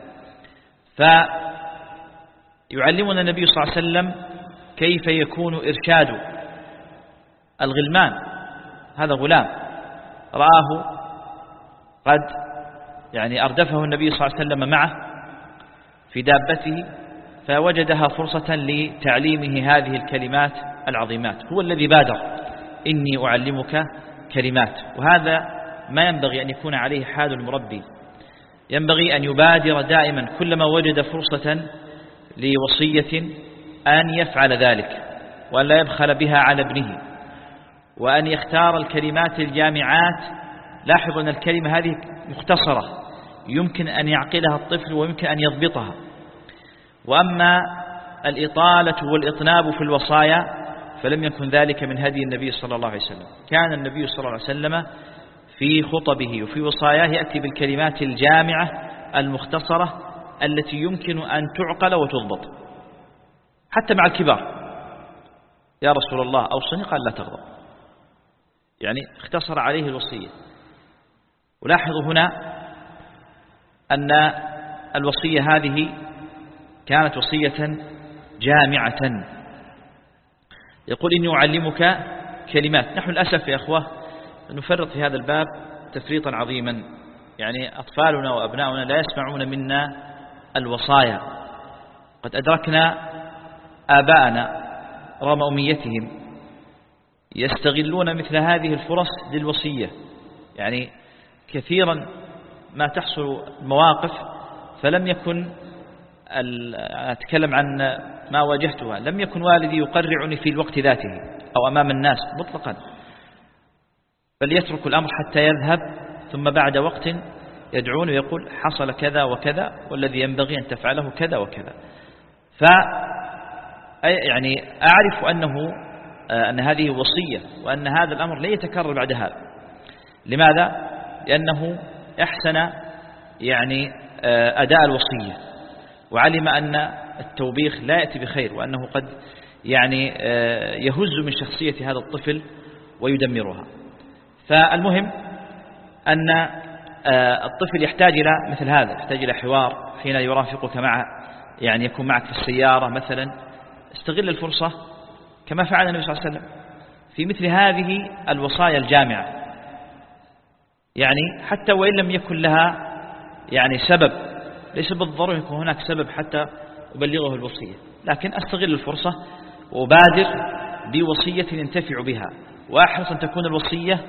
فيعلمنا النبي صلى الله عليه وسلم كيف يكون إرشاد الغلمان. هذا غلام رآه قد أردفه النبي صلى الله عليه وسلم معه في دابته، فوجدها فرصة لتعليمه هذه الكلمات العظيمات. هو الذي بادر: إني أعلمك كلمات. وهذا ما ينبغي أن يكون عليه حال المربي، ينبغي أن يبادر دائما كلما وجد فرصة لوصية أن يفعل ذلك، وأن لا يبخل بها على ابنه، وأن يختار الكلمات الجامعات. لاحظوا أن الكلمة هذه مختصرة يمكن أن يعقلها الطفل ويمكن أن يضبطها. وأما الإطالة والإطناب في الوصايا فلم يكن ذلك من هدي النبي صلى الله عليه وسلم. كان النبي صلى الله عليه وسلم في خطبه وفي وصاياه يأتي بالكلمات الجامعة المختصرة التي يمكن أن تعقل وتضبط حتى مع الكبار. يا رسول الله أوصني، قال لا تغضب، يعني اختصر عليه الوصية. ولاحظوا هنا أن الوصية هذه كانت وصية جامعة. يقول إني أعلمك كلمات. نحن للأسف يا أخوة نفرط في هذا الباب تفريطا عظيما، يعني أطفالنا وأبناؤنا لا يسمعون منا الوصايا. قد أدركنا آباءنا رغم أميتهم يستغلون مثل هذه الفرص للوصية. يعني كثيرا ما تحصل مواقف فلم يكن، أتكلم عن ما واجهتها، لم يكن والدي يقرعني في الوقت ذاته أو أمام الناس مطلقا، بل يترك الأمر حتى يذهب، ثم بعد وقت يدعون ويقول حصل كذا وكذا والذي ينبغي أن تفعله كذا وكذا. يعني أعرف أن هذه وصية، وأن هذا الأمر لا يتكرر بعد هذا. لماذا؟ لأنه أحسن يعني أداء الوصية، وعلم أن التوبيخ لا يأتي بخير، وأنه قد يعني يهز من شخصية هذا الطفل ويدمرها. فالمهم أن الطفل يحتاج إلى مثل هذا، يحتاج إلى حوار حين يرافقك معه، يعني يكون معك في السيارة مثلا. استغل الفرصة كما فعل النبي صلى الله عليه وسلم في مثل هذه الوصايا الجامعة، يعني حتى وإن لم يكن لها يعني سبب، ليس بالضرورة يكون هناك سبب حتى أبلغه الوصية، لكن أستغل الفرصة وأبادر بوصية ينتفع بها، وأحرص أن تكون الوصية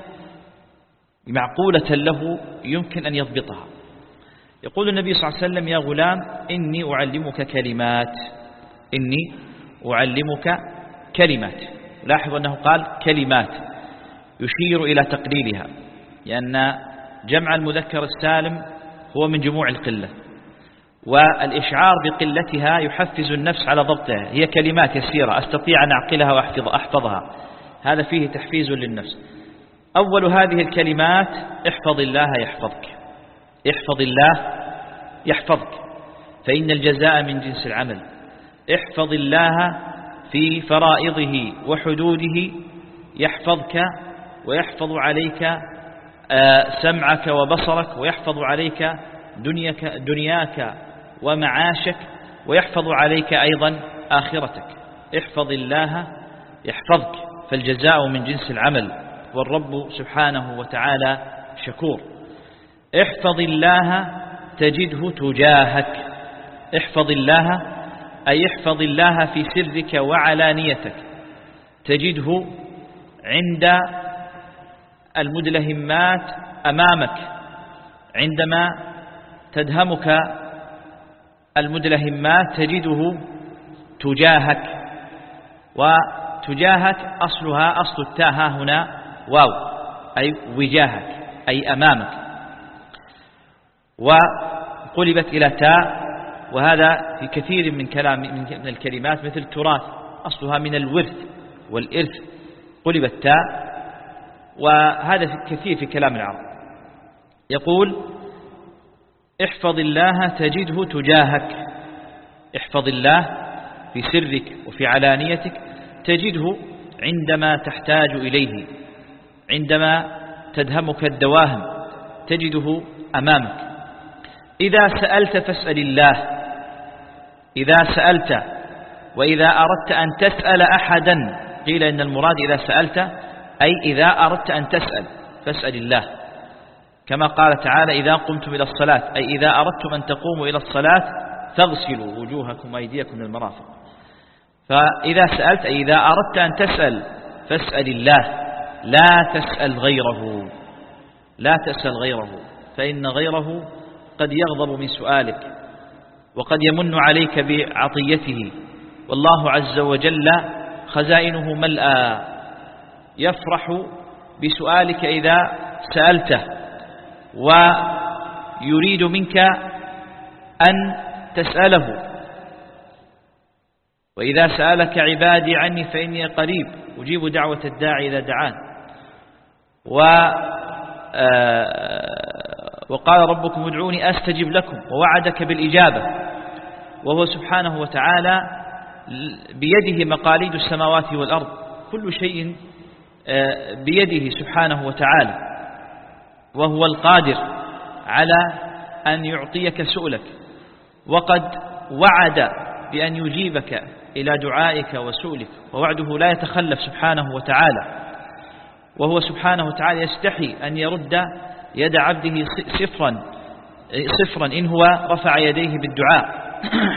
معقولة له يمكن أن يضبطها. يقول النبي صلى الله عليه وسلم: يا غلام إني أعلمك كلمات، إني أعلمك كلمات. لاحظ أنه قال كلمات يشير إلى تقليلها، لأن جمع المذكر السالم هو من جموع القلة، والإشعار بقلتها يحفز النفس على ضبطها. هي كلمات يسيرة أستطيع أن أعقلها وأحفظها، هذا فيه تحفيز للنفس. أول هذه الكلمات: احفظ الله يحفظك، احفظ الله يحفظك، فإن الجزاء من جنس العمل. احفظ الله في فرائضه وحدوده يحفظك، ويحفظ عليك سمعك وبصرك، ويحفظ عليك دنياك ومعاشك، ويحفظ عليك أيضا آخرتك. احفظ الله يحفظك، فالجزاء من جنس العمل، والرب سبحانه وتعالى شكور. احفظ الله تجده تجاهك، احفظ الله أي احفظ الله في سرك وعلانيتك، تجده عند المدلهمات أمامك، عندما تدهمك المدلهمات تجده تجاهك. وتجاهك أصلها أصل التاء هنا واو، أي وجاهك أي أمامك، وقلبت إلى تاء، وهذا في كثير من الكلمات مثل تراث أصلها من الورث والإرث، قلبت تاء، وهذا كثير في كلام العرب. يقول: احفظ الله تجده تجاهك، احفظ الله في سرك وفي علانيتك، تجده عندما تحتاج إليه، عندما تدهمك الدواهم تجده أمامك. إذا سألت فاسأل الله، إذا سألت، وإذا أردت أن تسأل أحدا، قيل إن المراد إذا سألت أي إذا أردت أن تسأل فاسأل الله، كما قال تعالى: إذا قمتم إلى الصلاة، أي إذا أردتم أن تقوموا إلى الصلاة فاغسلوا وجوهكم وأيديكم من المرافق. فإذا سألت أي إذا أردت أن تسأل فاسأل الله، لا تسأل غيره، لا تسأل غيره، فإن غيره قد يغضب من سؤالك، وقد يمن عليك بعطيته، والله عز وجل خزائنه ملأى، يفرح بسؤالك إذا سألته، ويريد منك أن تسأله. وإذا سألك عبادي عني فإني قريب أجيب دعوة الداعي إذا دعان. وقال ربكم ادعوني أستجب لكم، ووعدك بالإجابة، وهو سبحانه وتعالى بيده مقاليد السماوات والأرض، كل شيء بيده سبحانه وتعالى، وهو القادر على أن يعطيك سؤلك، وقد وعد بأن يجيبك إلى دعائك وسؤلك، ووعده لا يتخلف سبحانه وتعالى، وهو سبحانه وتعالى يستحي أن يرد يد عبده صفرا إن هو رفع يديه بالدعاء.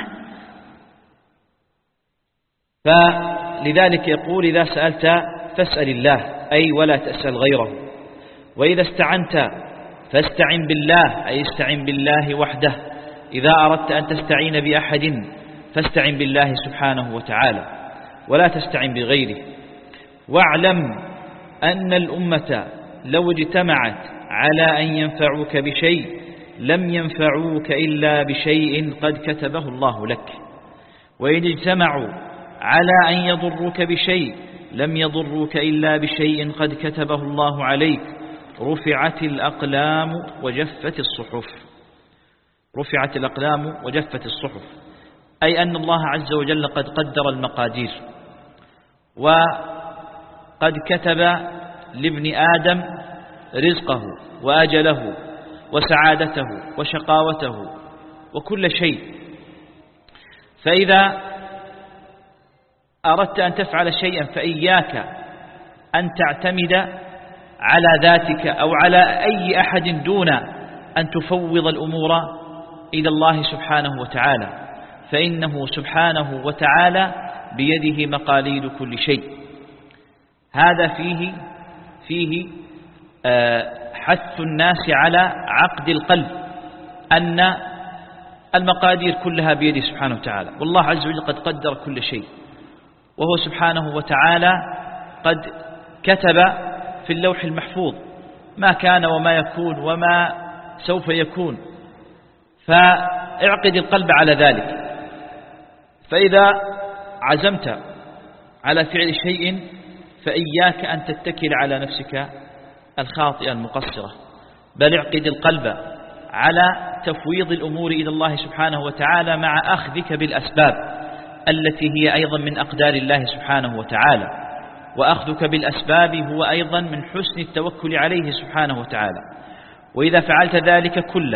فلذلك يقول إذا سألت فاسأل الله، أي ولا تسأل غيره، وإذا استعنت فاستعن بالله، أي استعن بالله وحده، إذا أردت أن تستعين بأحد فاستعن بالله سبحانه وتعالى ولا تستعن بغيره. واعلم أن الأمة لو اجتمعت على أن ينفعوك بشيء لم ينفعوك إلا بشيء قد كتبه الله لك، وإن اجتمعوا على أن يضروك بشيء لم يضروك إلا بشيء قد كتبه الله عليك. رفعت الأقلام وجفت الصحف. رفعت الأقلام وجفت الصحف، أي أن الله عز وجل قد قدر المقادير، وقد كتب لابن آدم رزقه وأجله وسعادته وشقاوته وكل شيء. فإذا أردت أن تفعل شيئا فإياك أن تعتمد على ذاتك أو على أي أحد دون أن تفوض الأمور إلى الله سبحانه وتعالى، فإنه سبحانه وتعالى بيده مقاليد كل شيء. هذا فيه حث الناس على عقد القلب، أن المقادير كلها بيده سبحانه وتعالى، والله عز وجل قد قدر كل شيء، وهو سبحانه وتعالى قد كتب في اللوح المحفوظ ما كان وما يكون وما سوف يكون، فاعقد القلب على ذلك. فإذا عزمت على فعل شيء فإياك أن تتكل على نفسك الخاطئة المقصرة، بل اعقد القلب على تفويض الأمور إلى الله سبحانه وتعالى مع أخذك بالأسباب التي هي أيضا من أقدار الله سبحانه وتعالى، وأخذك بالأسباب هو أيضا من حسن التوكل عليه سبحانه وتعالى. وإذا فعلت ذلك كله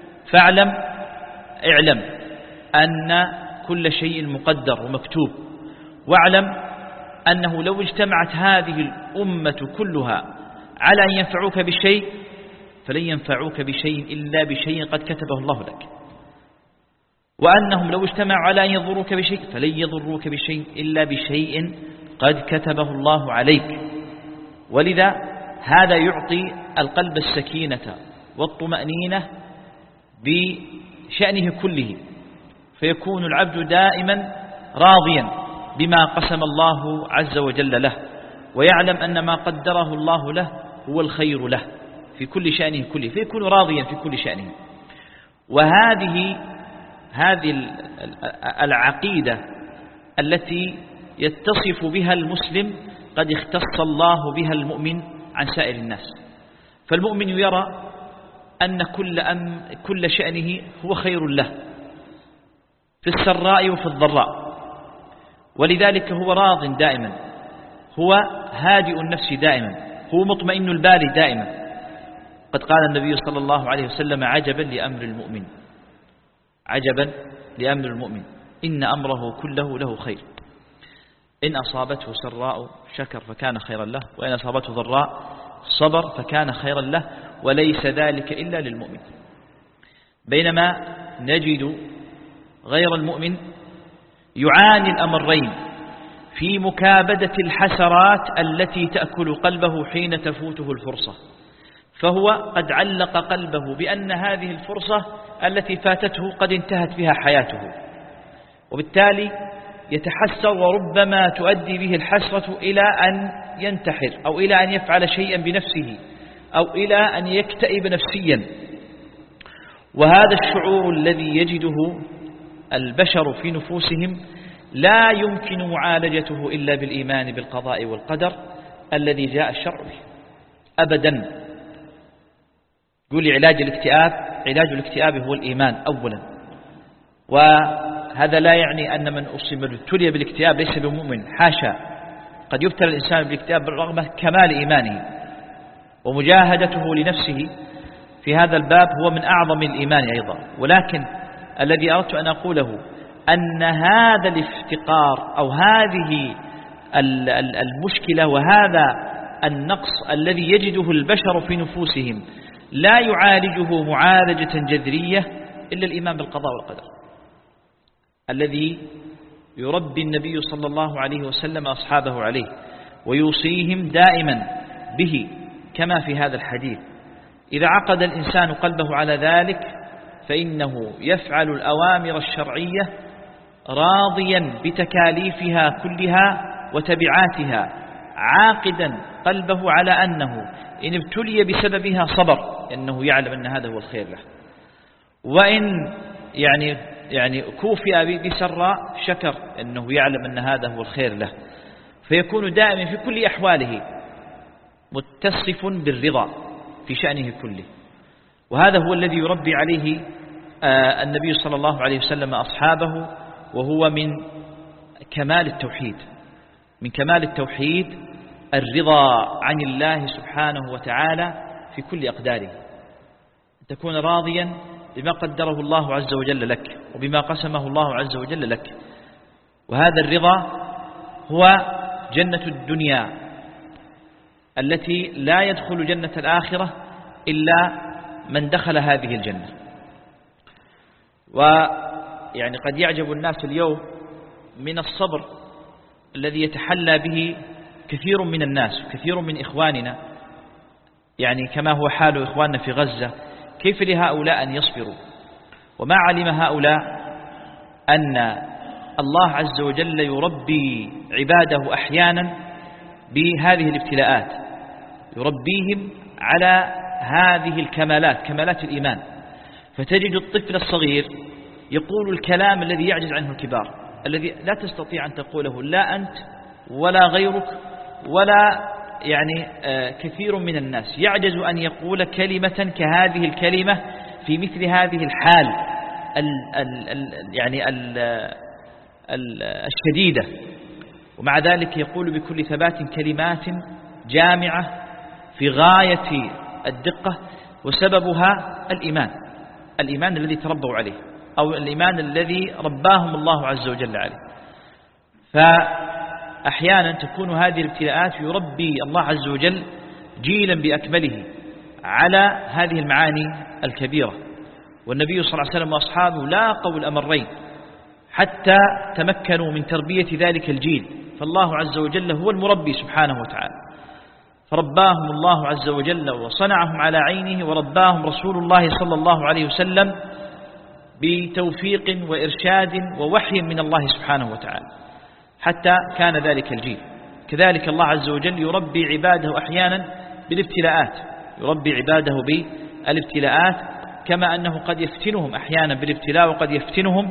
اعلم أن كل شيء مقدر ومكتوب، واعلم أنه لو اجتمعت هذه الأمة كلها على أن ينفعوك بشيء فلن ينفعوك بشيء إلا بشيء قد كتبه الله لك، وأنهم لو اجتمعوا على أن يضروك بشيء فلن يضروك بشيء إلا بشيء قد كتبه الله عليك. ولذا هذا يعطي القلب السكينة والطمأنينة بشأنه كله، فيكون العبد دائما راضيا بما قسم الله عز وجل له، ويعلم أن ما قدره الله له هو الخير له في كل شأنه كله، فيكون راضيا في كل شأنه. وهذه العقيدة التي يتصف بها المسلم قد اختص الله بها المؤمن عن سائر الناس. فالمؤمن يرى أن كل شأنه هو خير له في السراء وفي الضراء، ولذلك هو راض دائما، هو هادئ النفس دائما، هو مطمئن البال دائما. قد قال النبي صلى الله عليه وسلم: عجبا لأمر المؤمن، عجبا لأمر المؤمن، إن أمره كله له خير، إن أصابته سراء شكر فكان خيرا له، وإن أصابته ضراء صبر فكان خيرا له، وليس ذلك إلا للمؤمن. بينما نجد غير المؤمن يعاني الأمرين في مكابدة الحسرات التي تأكل قلبه حين تفوته الفرصة، فهو قد علق قلبه بأن هذه الفرصة التي فاتته قد انتهت بها حياته، وبالتالي يتحسر، وربما تؤدي به الحسرة إلى أن ينتحر أو إلى أن يفعل شيئا بنفسه أو إلى أن يكتئب نفسيا. وهذا الشعور الذي يجده البشر في نفوسهم لا يمكن معالجته إلا بالإيمان بالقضاء والقدر الذي جاء الشرع به أبدا. يقول لي علاج الاكتئاب هو الإيمان أولا، وهذا لا يعني أن من ابتلي بالاكتئاب ليس بمؤمن، حاشا، قد يبتلى الإنسان بالاكتئاب رغم كمال إيمانه، ومجاهدته لنفسه في هذا الباب هو من أعظم الإيمان أيضا. ولكن الذي أردت أن أقوله أن هذا الافتقار أو هذه المشكلة وهذا النقص الذي يجده البشر في نفوسهم لا يعالجه معالجة جذرية إلا الإيمان بالقضاء والقدر، الذي يربي النبي صلى الله عليه وسلم أصحابه عليه ويوصيهم دائما به، كما في هذا الحديث: إذا عقد الإنسان قلبه على ذلك فإنه يفعل الأوامر الشرعية راضيا بتكاليفها كلها وتبعاتها، عاقدا قلبه على أنه إن ابتلي بسببها صبر أنه يعلم أن هذا هو الخير له، وإن يعني كوفئ بسراء شكر أنه يعلم أن هذا هو الخير له، فيكون دائما في كل أحواله متصف بالرضا في شأنه كله. وهذا هو الذي يربي عليه النبي صلى الله عليه وسلم أصحابه، وهو من كمال التوحيد، من كمال التوحيد الرضا عن الله سبحانه وتعالى في كل أقداره، تكون راضيا بما قدره الله عز وجل لك وبما قسمه الله عز وجل لك. وهذا الرضا هو جنة الدنيا التي لا يدخل جنة الآخرة إلا من دخل هذه الجنة. ويعني قد يعجب الناس اليوم من الصبر الذي يتحلى به كثير من الناس وكثير من إخواننا، يعني كما هو حال إخواننا في غزة، كيف لهؤلاء أن يصبروا وما علم هؤلاء أن الله عز وجل يربي عباده أحيانا بهذه الابتلاءات، يربيهم على هذه الكمالات، كمالات الإيمان. فتجد الطفل الصغير يقول الكلام الذي يعجز عنه الكبار، الذي لا تستطيع أن تقوله لا أنت ولا غيرك ولا يعني كثير من الناس، يعجز أن يقول كلمة كهذه الكلمة في مثل هذه الحال يعني الشديدة، ومع ذلك يقول بكل ثبات كلمات جامعة في غاية الدقة، وسببها الإيمان الذي تربوا عليه، أو الإيمان الذي رباهم الله عز وجل عليه. فأحيانا تكون هذه الابتلاءات يربي الله عز وجل جيلا بأكمله على هذه المعاني الكبيرة. والنبي صلى الله عليه وسلم وأصحابه لاقوا الأمرين حتى تمكنوا من تربية ذلك الجيل، فالله عز وجل هو المربي سبحانه وتعالى، فرباهم الله عز وجل وصنعهم على عينه، ورباهم رسول الله صلى الله عليه وسلم بتوفيق وإرشاد ووحي من الله سبحانه وتعالى حتى كان ذلك الجيل. كذلك الله عز وجل يربي عباده أحيانا بالابتلاءات، يربي عباده بالابتلاءات، كما أنه قد يفتنهم أحيانا بالابتلاء وقد يفتنهم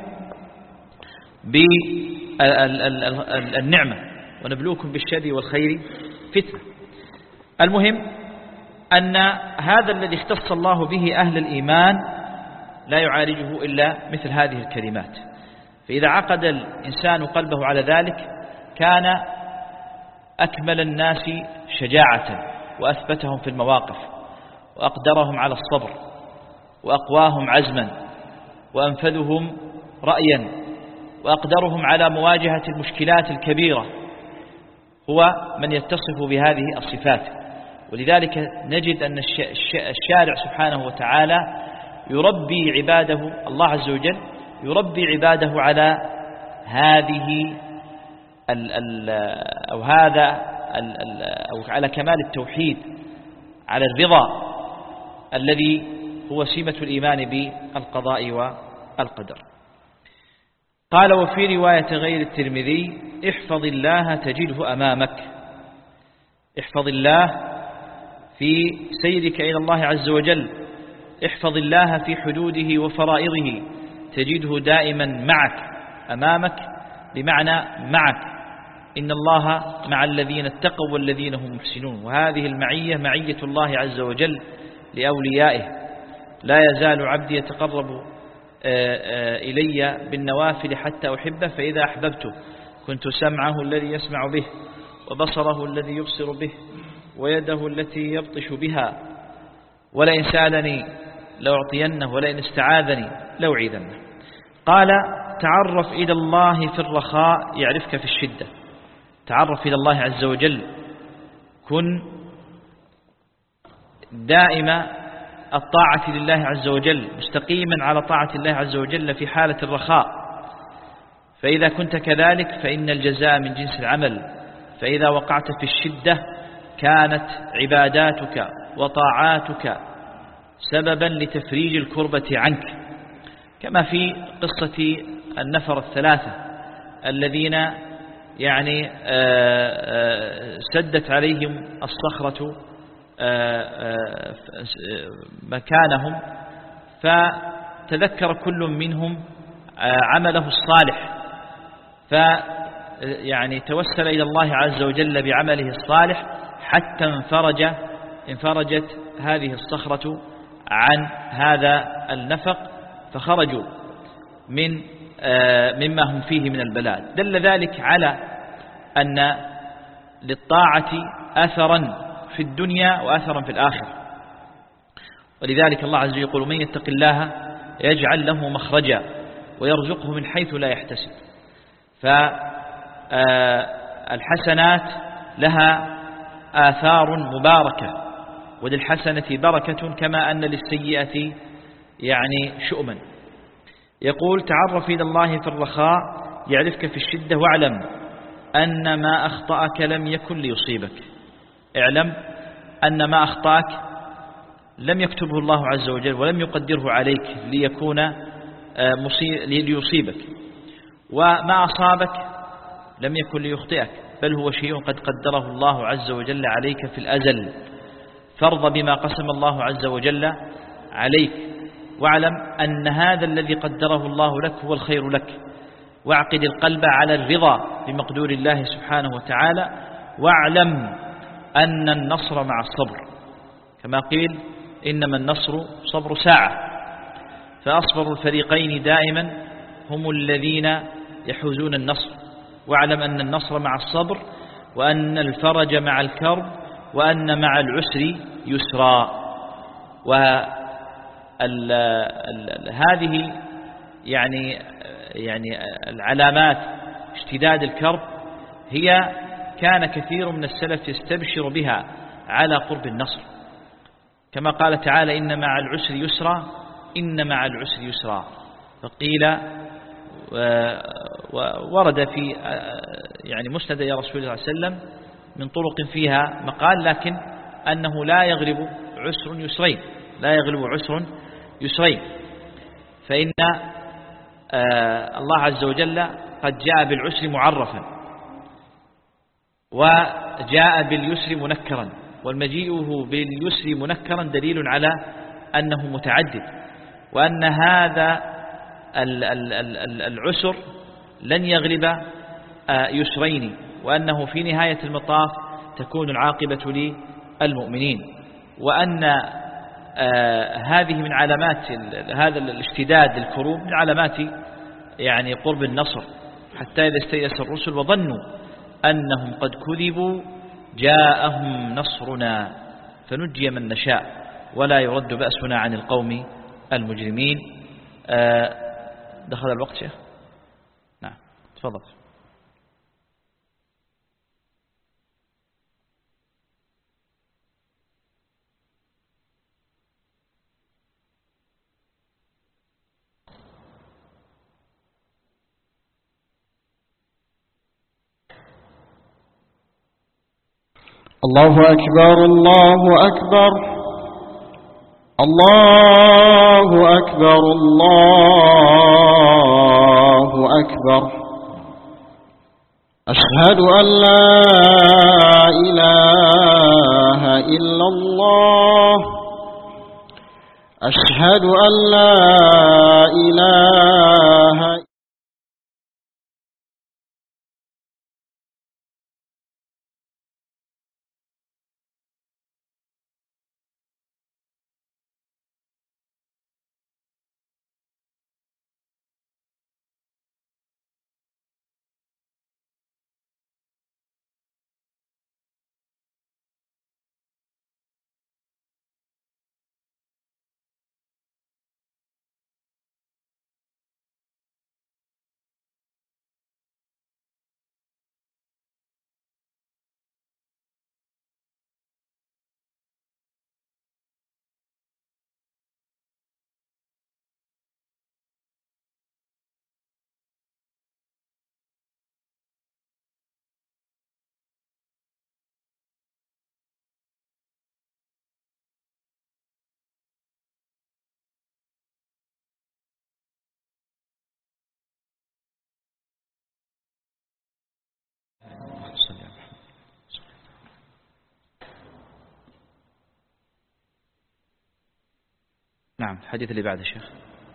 بالنعمة، ونبلوكم بالشر والخير فتنة. المهم أن هذا الذي اختص الله به أهل الإيمان لا يعالجه إلا مثل هذه الكلمات. فإذا عقد الإنسان قلبه على ذلك كان أكمل الناس شجاعة وأثبتهم في المواقف، وأقدرهم على الصبر، وأقواهم عزما، وأنفذهم رأيا، وأقدرهم على مواجهة المشكلات الكبيرة، هو من يتصف بهذه الصفات. ولذلك نجد أن الشارع سبحانه وتعالى يربي عباده، الله عز وجل يربي عباده على هذه أو هذا أو على كمال التوحيد، على الرضا الذي هو سمة الإيمان بالقضاء والقدر. قال: وفي رواية غير الترمذي: احفظ الله تجده أمامك. احفظ الله في سيرك إلى الله عز وجل، احفظ الله في حدوده وفرائضه تجده دائما معك، أمامك بمعنى معك. إن الله مع الذين اتقوا والذين هم محسنون. وهذه المعية معية الله عز وجل لأوليائه، لا يزال عبدي يتقرب إلي بالنوافل حتى أحبه، فإذا أحببته كنت سمعه الذي يسمع به، وبصره الذي يبصر به، ويده التي يبطش بها، ولئن سألني لأعطينه، ولئن استعاذني لأعيذنه. قال تعرف إلى الله في الرخاء يعرفك في الشدة. تعرف إلى الله عز وجل، كن دائم الطاعة لله عز وجل، مستقيما على طاعة الله عز وجل في حالة الرخاء، فإذا كنت كذلك فإن الجزاء من جنس العمل. فإذا وقعت في الشدة كانت عباداتك وطاعاتك سببا لتفريج الكربة عنك، كما في قصة النفر الثلاثة الذين يعني سدت عليهم الصخرة مكانهم، فتذكر كل منهم عمله الصالح، يعني توسل إلى الله عز وجل بعمله الصالح حتى انفرجت هذه الصخرة عن هذا النفق، فخرجوا مما هم فيه من البلاء. دل ذلك على أن للطاعة أثرا في الدنيا وأثرا في الآخرة، ولذلك الله عز وجل يقول من يتق الله يجعل له مخرجا ويرزقه من حيث لا يحتسب. فالحسنات لها آثار مباركة، وللحسنة بركة كما أن للسيئة يعني شؤما. يقول تعرف إلى الله في الرخاء يعرفك في الشدة، واعلم أن ما أخطأك لم يكن ليصيبك. اعلم أن ما أخطأك لم يكتبه الله عز وجل ولم يقدره عليك ليصيبك، وما أصابك لم يكن ليخطئك، بل هو شيء قد قدره الله عز وجل عليك في الأزل. فارض بما قسم الله عز وجل عليك، واعلم أن هذا الذي قدره الله لك هو الخير لك، واعقد القلب على الرضا بمقدور الله سبحانه وتعالى، واعلم أن النصر مع الصبر، كما قيل إنما النصر صبر ساعة، فأصبر الفريقين دائما هم الذين يحوزون النصر. واعلم أن النصر مع الصبر، وأن الفرج مع الكرب، وأن مع العسر يسرا. هذه يعني العلامات اشتداد الكرب هي كان كثير من السلف يستبشر بها على قرب النصر، كما قال تعالى إن مع العسر يسرا، إن مع العسر يسرا. فقيل ورد في يعني مسند يا رسول الله صلى الله عليه وسلم من طرق فيها مقال، لكن أنه لا يغلب عسر يسرين، لا يغلب عسر يسرين، فإن الله عز وجل قد جاء بالعسر معرفا وجاء باليسر منكرا، والمجيئه باليسر منكرا دليل على أنه متعدد، وأن هذا العسر لن يغلب يسرين، وأنه في نهاية المطاف تكون العاقبة للمؤمنين، وأن هذه من علامات هذا الاشتداد الكروب من علامات يعني قرب النصر، حتى إذا استيأس الرسل وظنوا أنهم قد كذبوا جاءهم نصرنا فنجي من نشاء ولا يرد بأسنا عن القوم المجرمين. دخل الوقت شيخ؟ نعم تفضل. الله أكبر الله أكبر الله أكبر الله أكبر. أشهد أن لا إله إلا الله، أشهد أن لا إله نعم. الحديث اللي بعد الشيخ.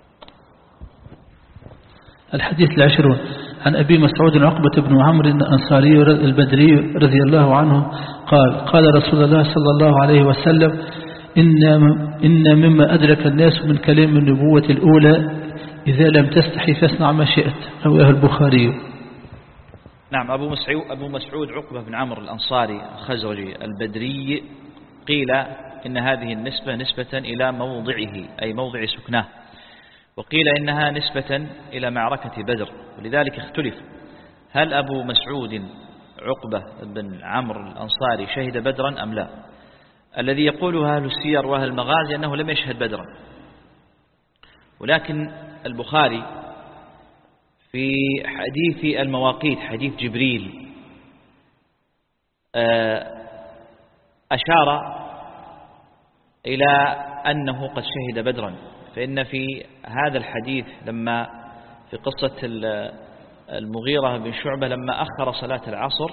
الحديث 20 عن أبي مسعود عقبة بن عمرو الأنصاري البدري رضي الله عنه قال رسول الله صلى الله عليه وسلم إن مما أدرك الناس من كلام النبوة الأولى إذا لم تستحي فاصنع ما شئت، رواه البخاري. نعم. أبو مسعود عقبة بن عمرو الأنصاري الخزرجي البدري قيل إن هذه النسبة نسبة إلى موضعه أي موضع سكناه، وقيل إنها نسبة إلى معركة بدر، ولذلك اختلف هل أبو مسعود عقبة بن عمرو الأنصاري شهد بدرا أم لا. الذي يقوله أهل السير وأهل المغازي أنه لم يشهد بدرا، ولكن البخاري في حديث المواقيت حديث جبريل أشار إلى أنه قد شهد بدرا، فإن في هذا الحديث لما في قصة المغيرة بن شعبة لما أخر صلاة العصر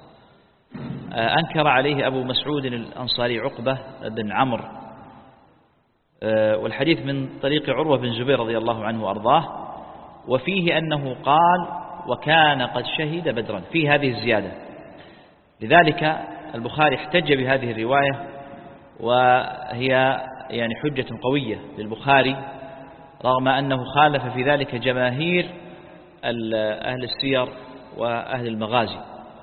أنكر عليه أبو مسعود الأنصاري عقبة بن عمرو، والحديث من طريق عروة بن زبير رضي الله عنه وأرضاه، وفيه أنه قال وكان قد شهد بدرا، في هذه الزيادة. لذلك البخاري احتج بهذه الرواية، وهي يعني حجة قوية للبخاري رغم أنه خالف في ذلك جماهير أهل السير وأهل المغازي،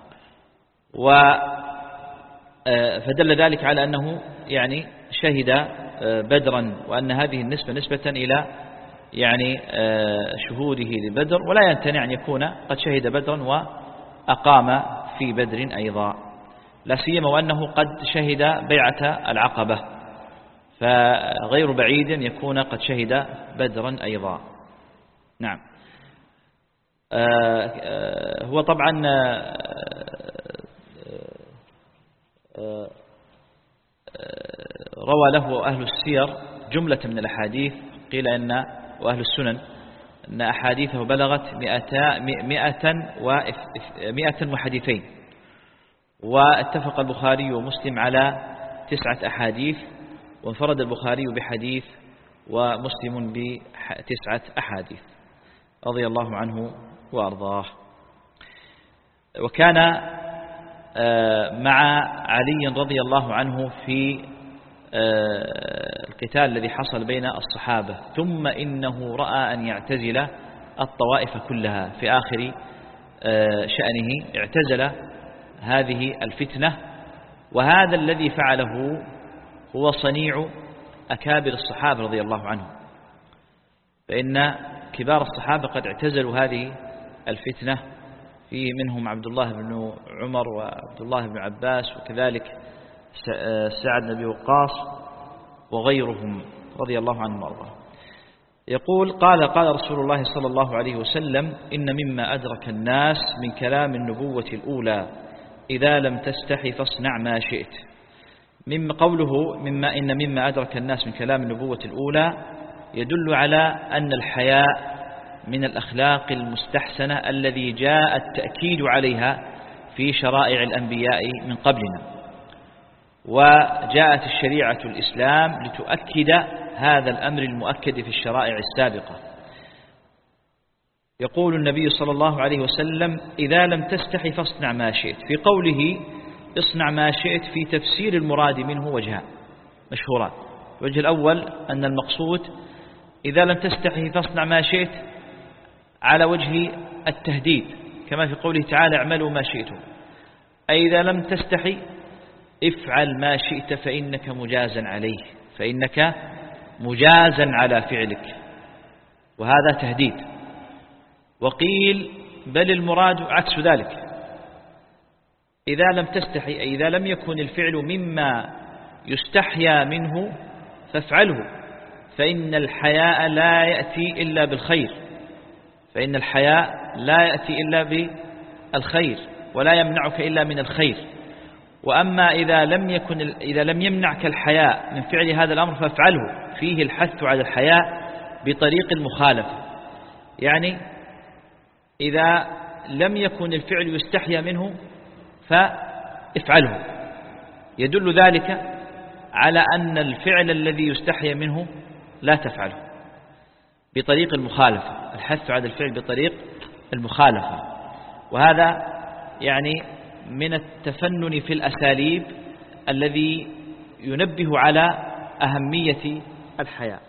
فدل ذلك على أنه يعني شهد بدرا، وأن هذه النسبة نسبة إلى يعني شهوده لبدر، ولا يمتنع أن يكون قد شهد بدرا وأقام في بدر أيضا، لا سيما وأنه قد شهد بيعة العقبة، فغير بعيد يكون قد شهد بدرا أيضا. نعم. هو طبعا روى له أهل السير جملة من الأحاديث، قيل أن وأهل السنن أن أحاديثه بلغت 100 وحديثين، واتفق البخاري ومسلم على 9 أحاديث، وانفرد البخاري بحديث ومسلم ب9 أحاديث رضي الله عنه وأرضاه. وكان مع علي رضي الله عنه في القتال الذي حصل بين الصحابة، ثم إنه رأى أن يعتزل الطوائف كلها في آخر شأنه، اعتزل هذه الفتنة، وهذا الذي فعله هو صنيع أكابر الصحابة رضي الله عنهم، فإن كبار الصحابة قد اعتزلوا هذه الفتنة، في منهم عبد الله بن عمر وعبد الله بن عباس، وكذلك سعد بن وقاص وغيرهم رضي الله عنهم وارضاهم. يقول قال رسول الله صلى الله عليه وسلم إن مما أدرك الناس من كلام النبوة الأولى إذا لم تستحي فاصنع ما شئت. قوله مما أدرك الناس من كلام النبوة الأولى يدل على أن الحياء من الأخلاق المستحسنة الذي جاء التأكيد عليها في شرائع الأنبياء من قبلنا، وجاءت الشريعة الإسلام لتؤكد هذا الأمر المؤكد في الشرائع السابقة. يقول النبي صلى الله عليه وسلم إذا لم تستحي فاصنع ما شئت. في قوله اصنع ما شئت في تفسير المراد منه وجهان مشهوران. الوجه الأول أن المقصود إذا لم تستحي فاصنع ما شئت على وجه التهديد، كما في قوله تعالى اعملوا ما شئتم، أي إذا لم تستحي افعل ما شئت فإنك مجازا عليه، فإنك مجازا على فعلك، وهذا تهديد. وقيل بل المراد عكس ذلك، إذا لم تستحي أي إذا لم يكن الفعل مما يستحيا منه فافعله، فإن الحياء لا يأتي إلا بالخير، فإن الحياء لا يأتي إلا بالخير ولا يمنعك إلا من الخير. وأما إذا لم يمنعك الحياء من فعل هذا الأمر فافعله، فيه الحث على الحياء بطريق المخالفة، يعني إذا لم يكن الفعل يستحيا منه فافعله، يدل ذلك على أن الفعل الذي يستحيا منه لا تفعله بطريق المخالفة، الحث على الفعل بطريق المخالفة. وهذا يعني من التفنن في الأساليب الذي ينبه على أهمية الحياء.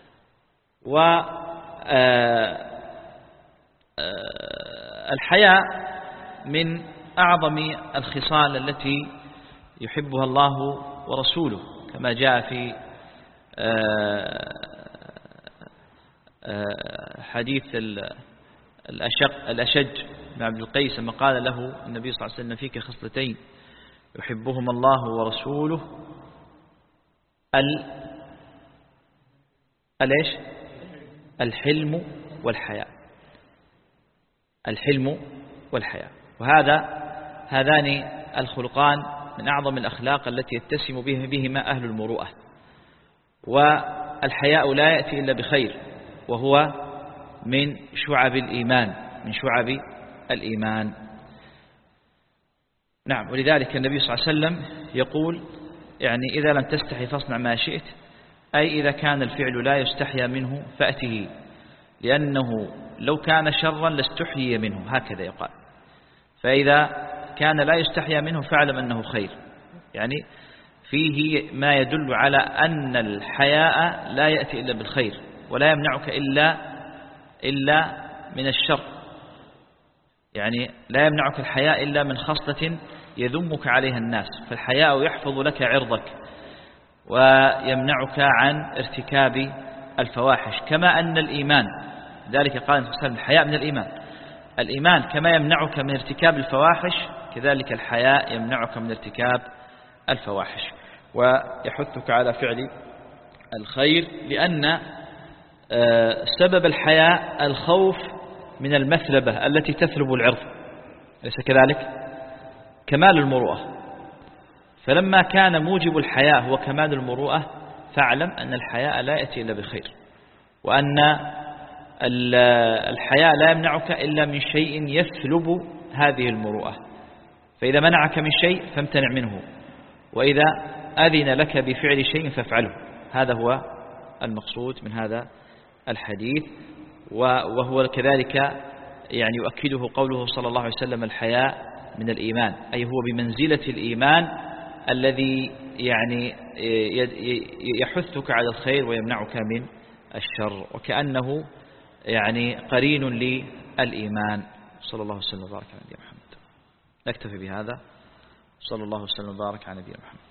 والحياء من أعظم الخصال التي يحبها الله ورسوله، كما جاء في حديث الأشج بن عبد القيس لما قال له النبي صلى الله عليه وسلم: فيك خصلتين يحبهما الله ورسوله، الحلم والحياء. الحلم والحياء. هذان الخلقان من أعظم الأخلاق التي يتسم بهما أهل المروءة. والحياء لا يأتي إلا بخير، وهو من شعب الإيمان، من شعب الإيمان. نعم. ولذلك النبي صلى الله عليه وسلم يقول يعني: إذا لم تستحي فاصنع ما شئت، أي إذا كان الفعل لا يستحيا منه فأته، لأنه لو كان شرا لاستحيي منه، هكذا يقال. فإذا كان لا يستحيا منه فاعلم أنه خير. يعني فيه ما يدل على أن الحياء لا يأتي إلا بالخير، ولا يمنعك إلا من الشر. يعني لا يمنعك الحياء إلا من خصلة يذمك عليها الناس، فالحياء يحفظ لك عرضك ويمنعك عن ارتكاب الفواحش، كما أن الإيمان، ذلك قال النبي صلى الله عليه وسلم: الحياء من الإيمان كما يمنعك من ارتكاب الفواحش، كذلك الحياء يمنعك من ارتكاب الفواحش ويحثك على فعل الخير، لأن سبب الحياء الخوف من المثلبة التي تثلب العرض، أليس كذلك؟ كمال المروءة. فلما كان موجب الحياء هو كمال المروءة، فاعلم أن الحياء لا يأتي إلا بخير، وأن الحياء لا يمنعك إلا من شيء يثلب هذه المروءة. فإذا منعك من شيء فامتنع منه، وإذا أذن لك بفعل شيء فافعله. هذا هو المقصود من هذا الحديث. وهو كذلك يعني يؤكده قوله صلى الله عليه وسلم: الحياء من الإيمان، أي هو بمنزلة الإيمان الذي يعني يحثك على الخير ويمنعك من الشر، وكأنه يعني قرين للإيمان. صلى الله وسلم وبارك على نبينا محمد. نكتفي بهذا. صلى الله وسلم وبارك على نبينا محمد.